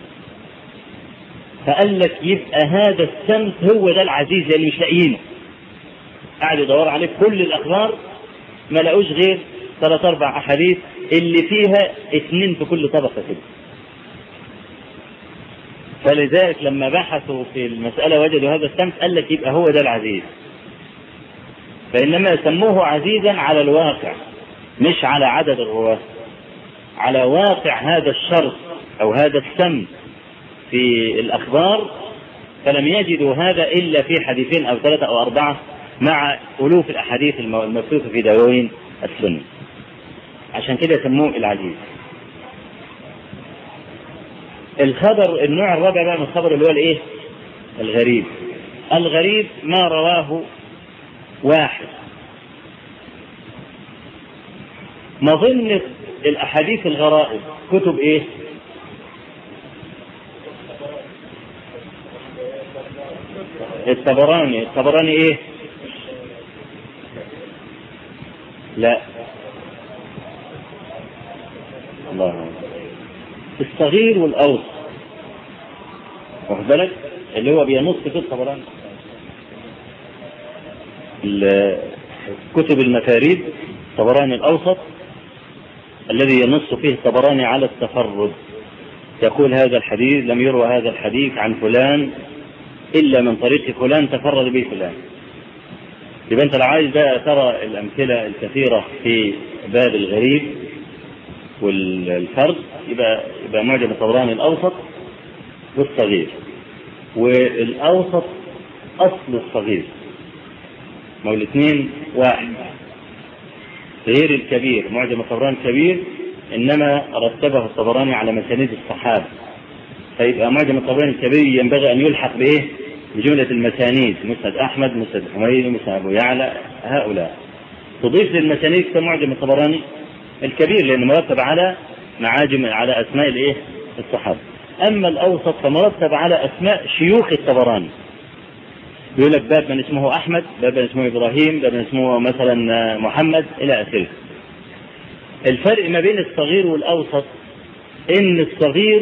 فقال لك يبقى هذا السمت هو ده العزيز اللي مش لاقيينه، قاعد يدور عليه كل الاخبار ما لقوش غير 3-4 احاديث اللي فيها اثنين في كل طبقه كده. فلذلك لما بحثوا في المسألة وجدوا هذا السمت قال لك يبقى هو ده العزيز. فإنما سموه عزيزا على الواقع مش على عدد الرواة، على واقع هذا الشرط أو هذا السمت في الأخبار، فلم يجدوا هذا إلا في حديثين أو 3 أو 4 مع ألوف الأحاديث المبثوثة في دواوين السنة، عشان كده سموه العزيز. الخبر النوع الرابع بقى من الخبر اللي هو الايه؟ الغريب. الغريب ما رواه واحد. مظنة الاحاديث الغرائب كتب ايه؟ الطبراني ايه؟ لا، الله، الصغير والاوسط، واخد بالك، اللي هو بينص في الطبراني. كتب المفاريد الطبراني الاوسط الذي ينص فيه الطبراني على التفرد، يقول هذا الحديث لم يروى هذا الحديث عن فلان إلا من طريق فلان تفرد به فلان. يبقى أنت لو عايز بقى ترى الأمثلة الكثيرة في باب الغريب والفرد يبقى معجم الطبراني الأوسط والصغير، والأوسط أصل الصغير، ما هو الاثنين واحد، غير الكبير. معجم الطبراني الكبير إنما رتبه الطبراني على مسانيد الصحابة، فيبقى معجم الطبراني الكبير ينبغي أن يلحق بإيه؟ بجملة المسانيد، مسند أحمد، مسند حميد، مسند أبو يعلى، هؤلاء تضيف للمسانيد كمعجم الطبراني الكبير لأنه مرتب على معاجم على أسماء الإيه؟ الصحابة. أما الأوسط فمرتب على أسماء شيوخ الطبراني، يقول لك باب من اسمه أحمد، باب من اسمه إبراهيم، باب من اسمه مثلا محمد إلى آخره. الفرق ما بين الصغير والأوسط إن الصغير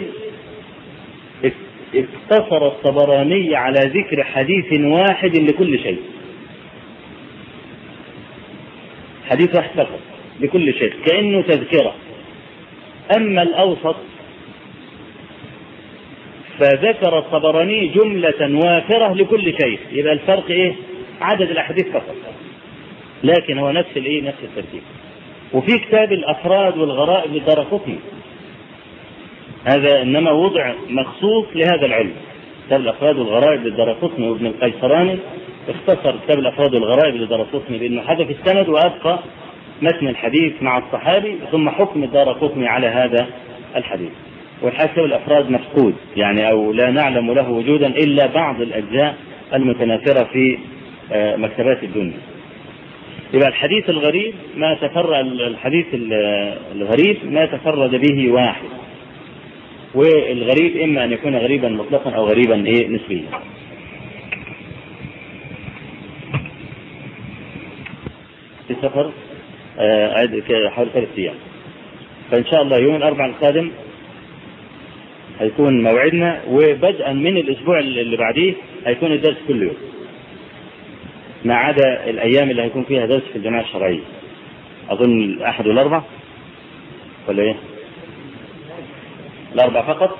اقتصر الطبراني على ذكر حديث واحد لكل شيء، حديث واحد فقط لكل شيء كأنه تذكرة. أما الأوسط فذكر الطبراني جملة وافرة لكل شيء، يبقى الفرق إيه؟ عدد الأحاديث فقط، لكن هو نفس الإيه؟ نفس الترتيب. وفي كتاب الأفراد والغرائب للدارقطني، هذا إنما وضع مخصوص لهذا العلم. كتاب الأفراد والغرائب للدارقطني وابن القيسراني اختصر كتاب الأفراد والغرائب للدارقطني بأنه حذف السند وأبقى متن الحديث مع الصحابي ثم حكم الدارقطني على هذا الحديث. والحكم الأفراد مفقود يعني أو لا نعلم له وجودا إلا بعض الأجزاء المتناثرة في مكتبات الدنيا. يبقى الحديث الغريب ما تفرد، الحديث الغريب ما تفرد به واحد، والغريب إما أن يكون غريبا مطلقا أو غريبا نسبيا. في سفر حوالي 3 أيام، فإن شاء الله يوم الأربعاء القادم هيكون موعدنا، وبدءا من الأسبوع اللي بعديه هيكون الدرس كل يوم ما عدا الأيام اللي هيكون فيها درس في الجماعة الشرعية، أظن الأحد والأربع ولا إيه؟ الأربع فقط،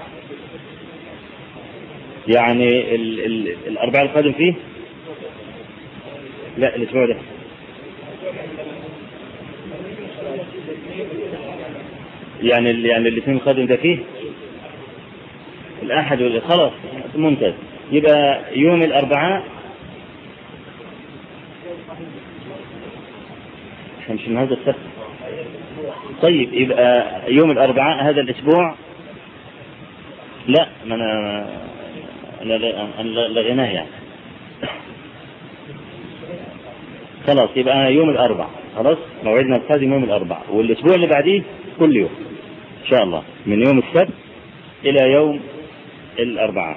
يعني الأربعاء القادم فيه؟ لا الأسبوع ده يعني الاثنين القادم ده فيه الأحد خلاص ممتاز. يبقى يوم الأربعاء احنا مش النهارده السبت، طيب يبقى يوم الأربعاء هذا الأسبوع لا ما أنا لغيناه يعني خلاص. يبقى يوم الأربعاء خلاص موعدنا القادم يوم الأربعاء، والأسبوع اللي بعديه كل يوم إن شاء الله من يوم السبت إلى يوم الأربعاء.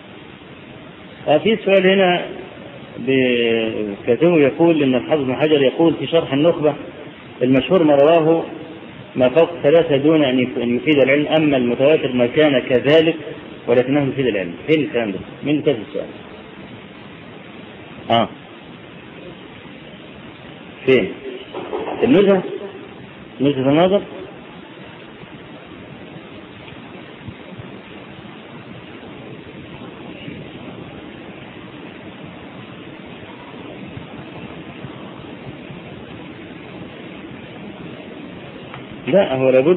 في سؤال هنا كاتبه يقول إن الحافظ بن حجر يقول في شرح النخبة المشهور ما رواه ما فوق 3 دون أن يفيد العلم، أما المتواتر ما كان كذلك ولكنه يفيد العلم. فين الكلام ده؟ مين كتب السؤال؟ فين؟ النزهة؟ نزهة النظر؟ لا هو لابد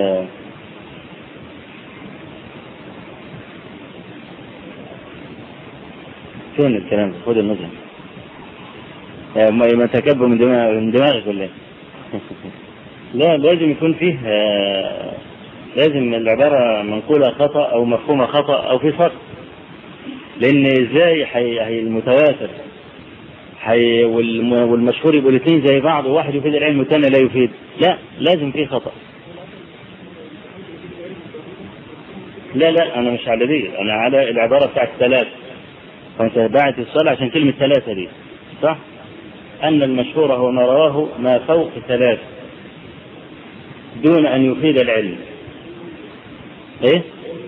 فين الكلام؟ خد النزهة ما تكبر من دماغك ولا ايه؟ لا لازم يكون فيه لازم العبارة منقولة خطأ أو مفهومة خطأ أو في فرق، لأن إزاي المتواتر والمشهور يبقوا الاثنين زي بعض وواحد يفيد العلم والثاني لا يفيد؟ لا لازم فيه خطأ. لا أنا مش على دي، أنا على العبارة بتاعت 3، فأنت باعت الصلاة عشان كلمة 3 دي صح؟ أن المشهور هو ما رواه ما فوق 3 دون أن يفيد العلم. إيه؟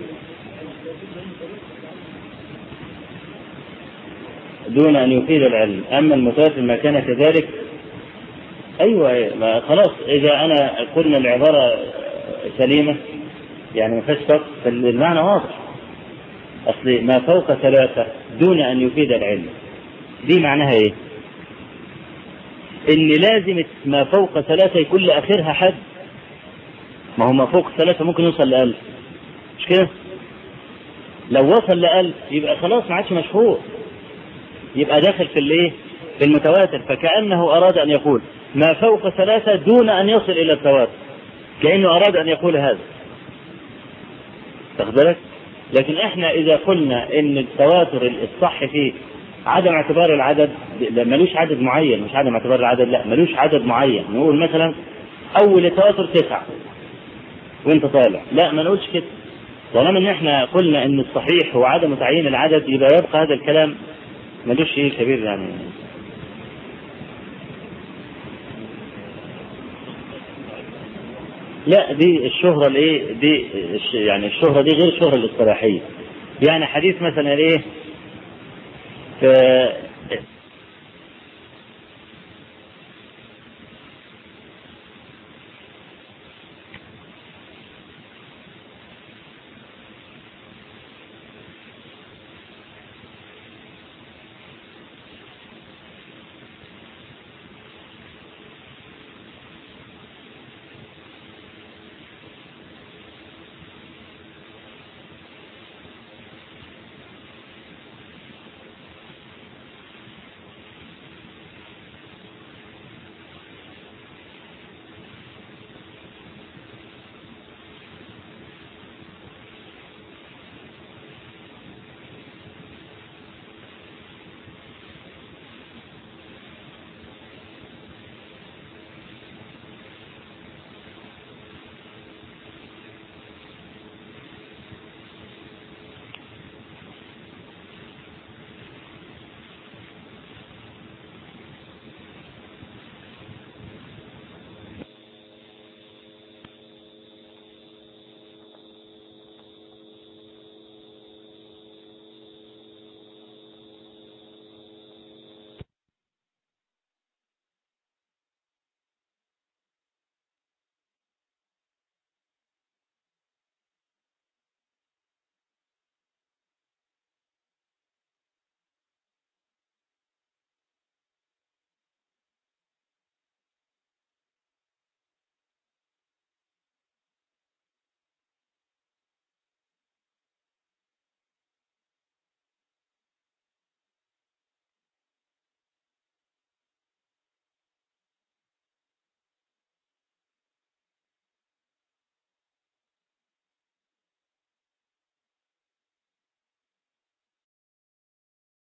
دون أن يفيد العلم، أما المتواتر ما كان كذلك. أيوة ما خلاص إذا أنا قلنا العبارة سليمة يعني ما فيش فرق فالمعنى واضح، أصل ما فوق 3 دون أن يفيد العلم دي معناها إيه؟ إن لازم ما فوق 3 يكون لآخرها حد. ما هو ما فوق 3 ممكن يوصل ل1000 مش كده؟ لو وصل ل1000 يبقى خلاص ما عادش مشهور، يبقى داخل في الايه؟ في المتواتر. فكأنه أراد أن يقول ما فوق 3 دون أن يصل إلى التواتر، كأنه أراد أن يقول هذا. تاخد بالك؟ لكن احنا إذا قلنا إن التواتر الصح فيه عدم اعتبار العدد، ملوش عدد معين، مش عدم اعتبار العدد، لا ملوش عدد معين. نقول مثلا أول التواتر 9 وانت طالع، لا ما نقولش كده. طالما ان احنا قلنا ان الصحيح هو عدم تعيين العدد يبقى يبقى هذا الكلام ملوش شيء كبير يعني. لا دي الشهرة الايه دي يعني الشهرة دي غير الشهرة الاصطلاحية. يعني حديث مثلا ايه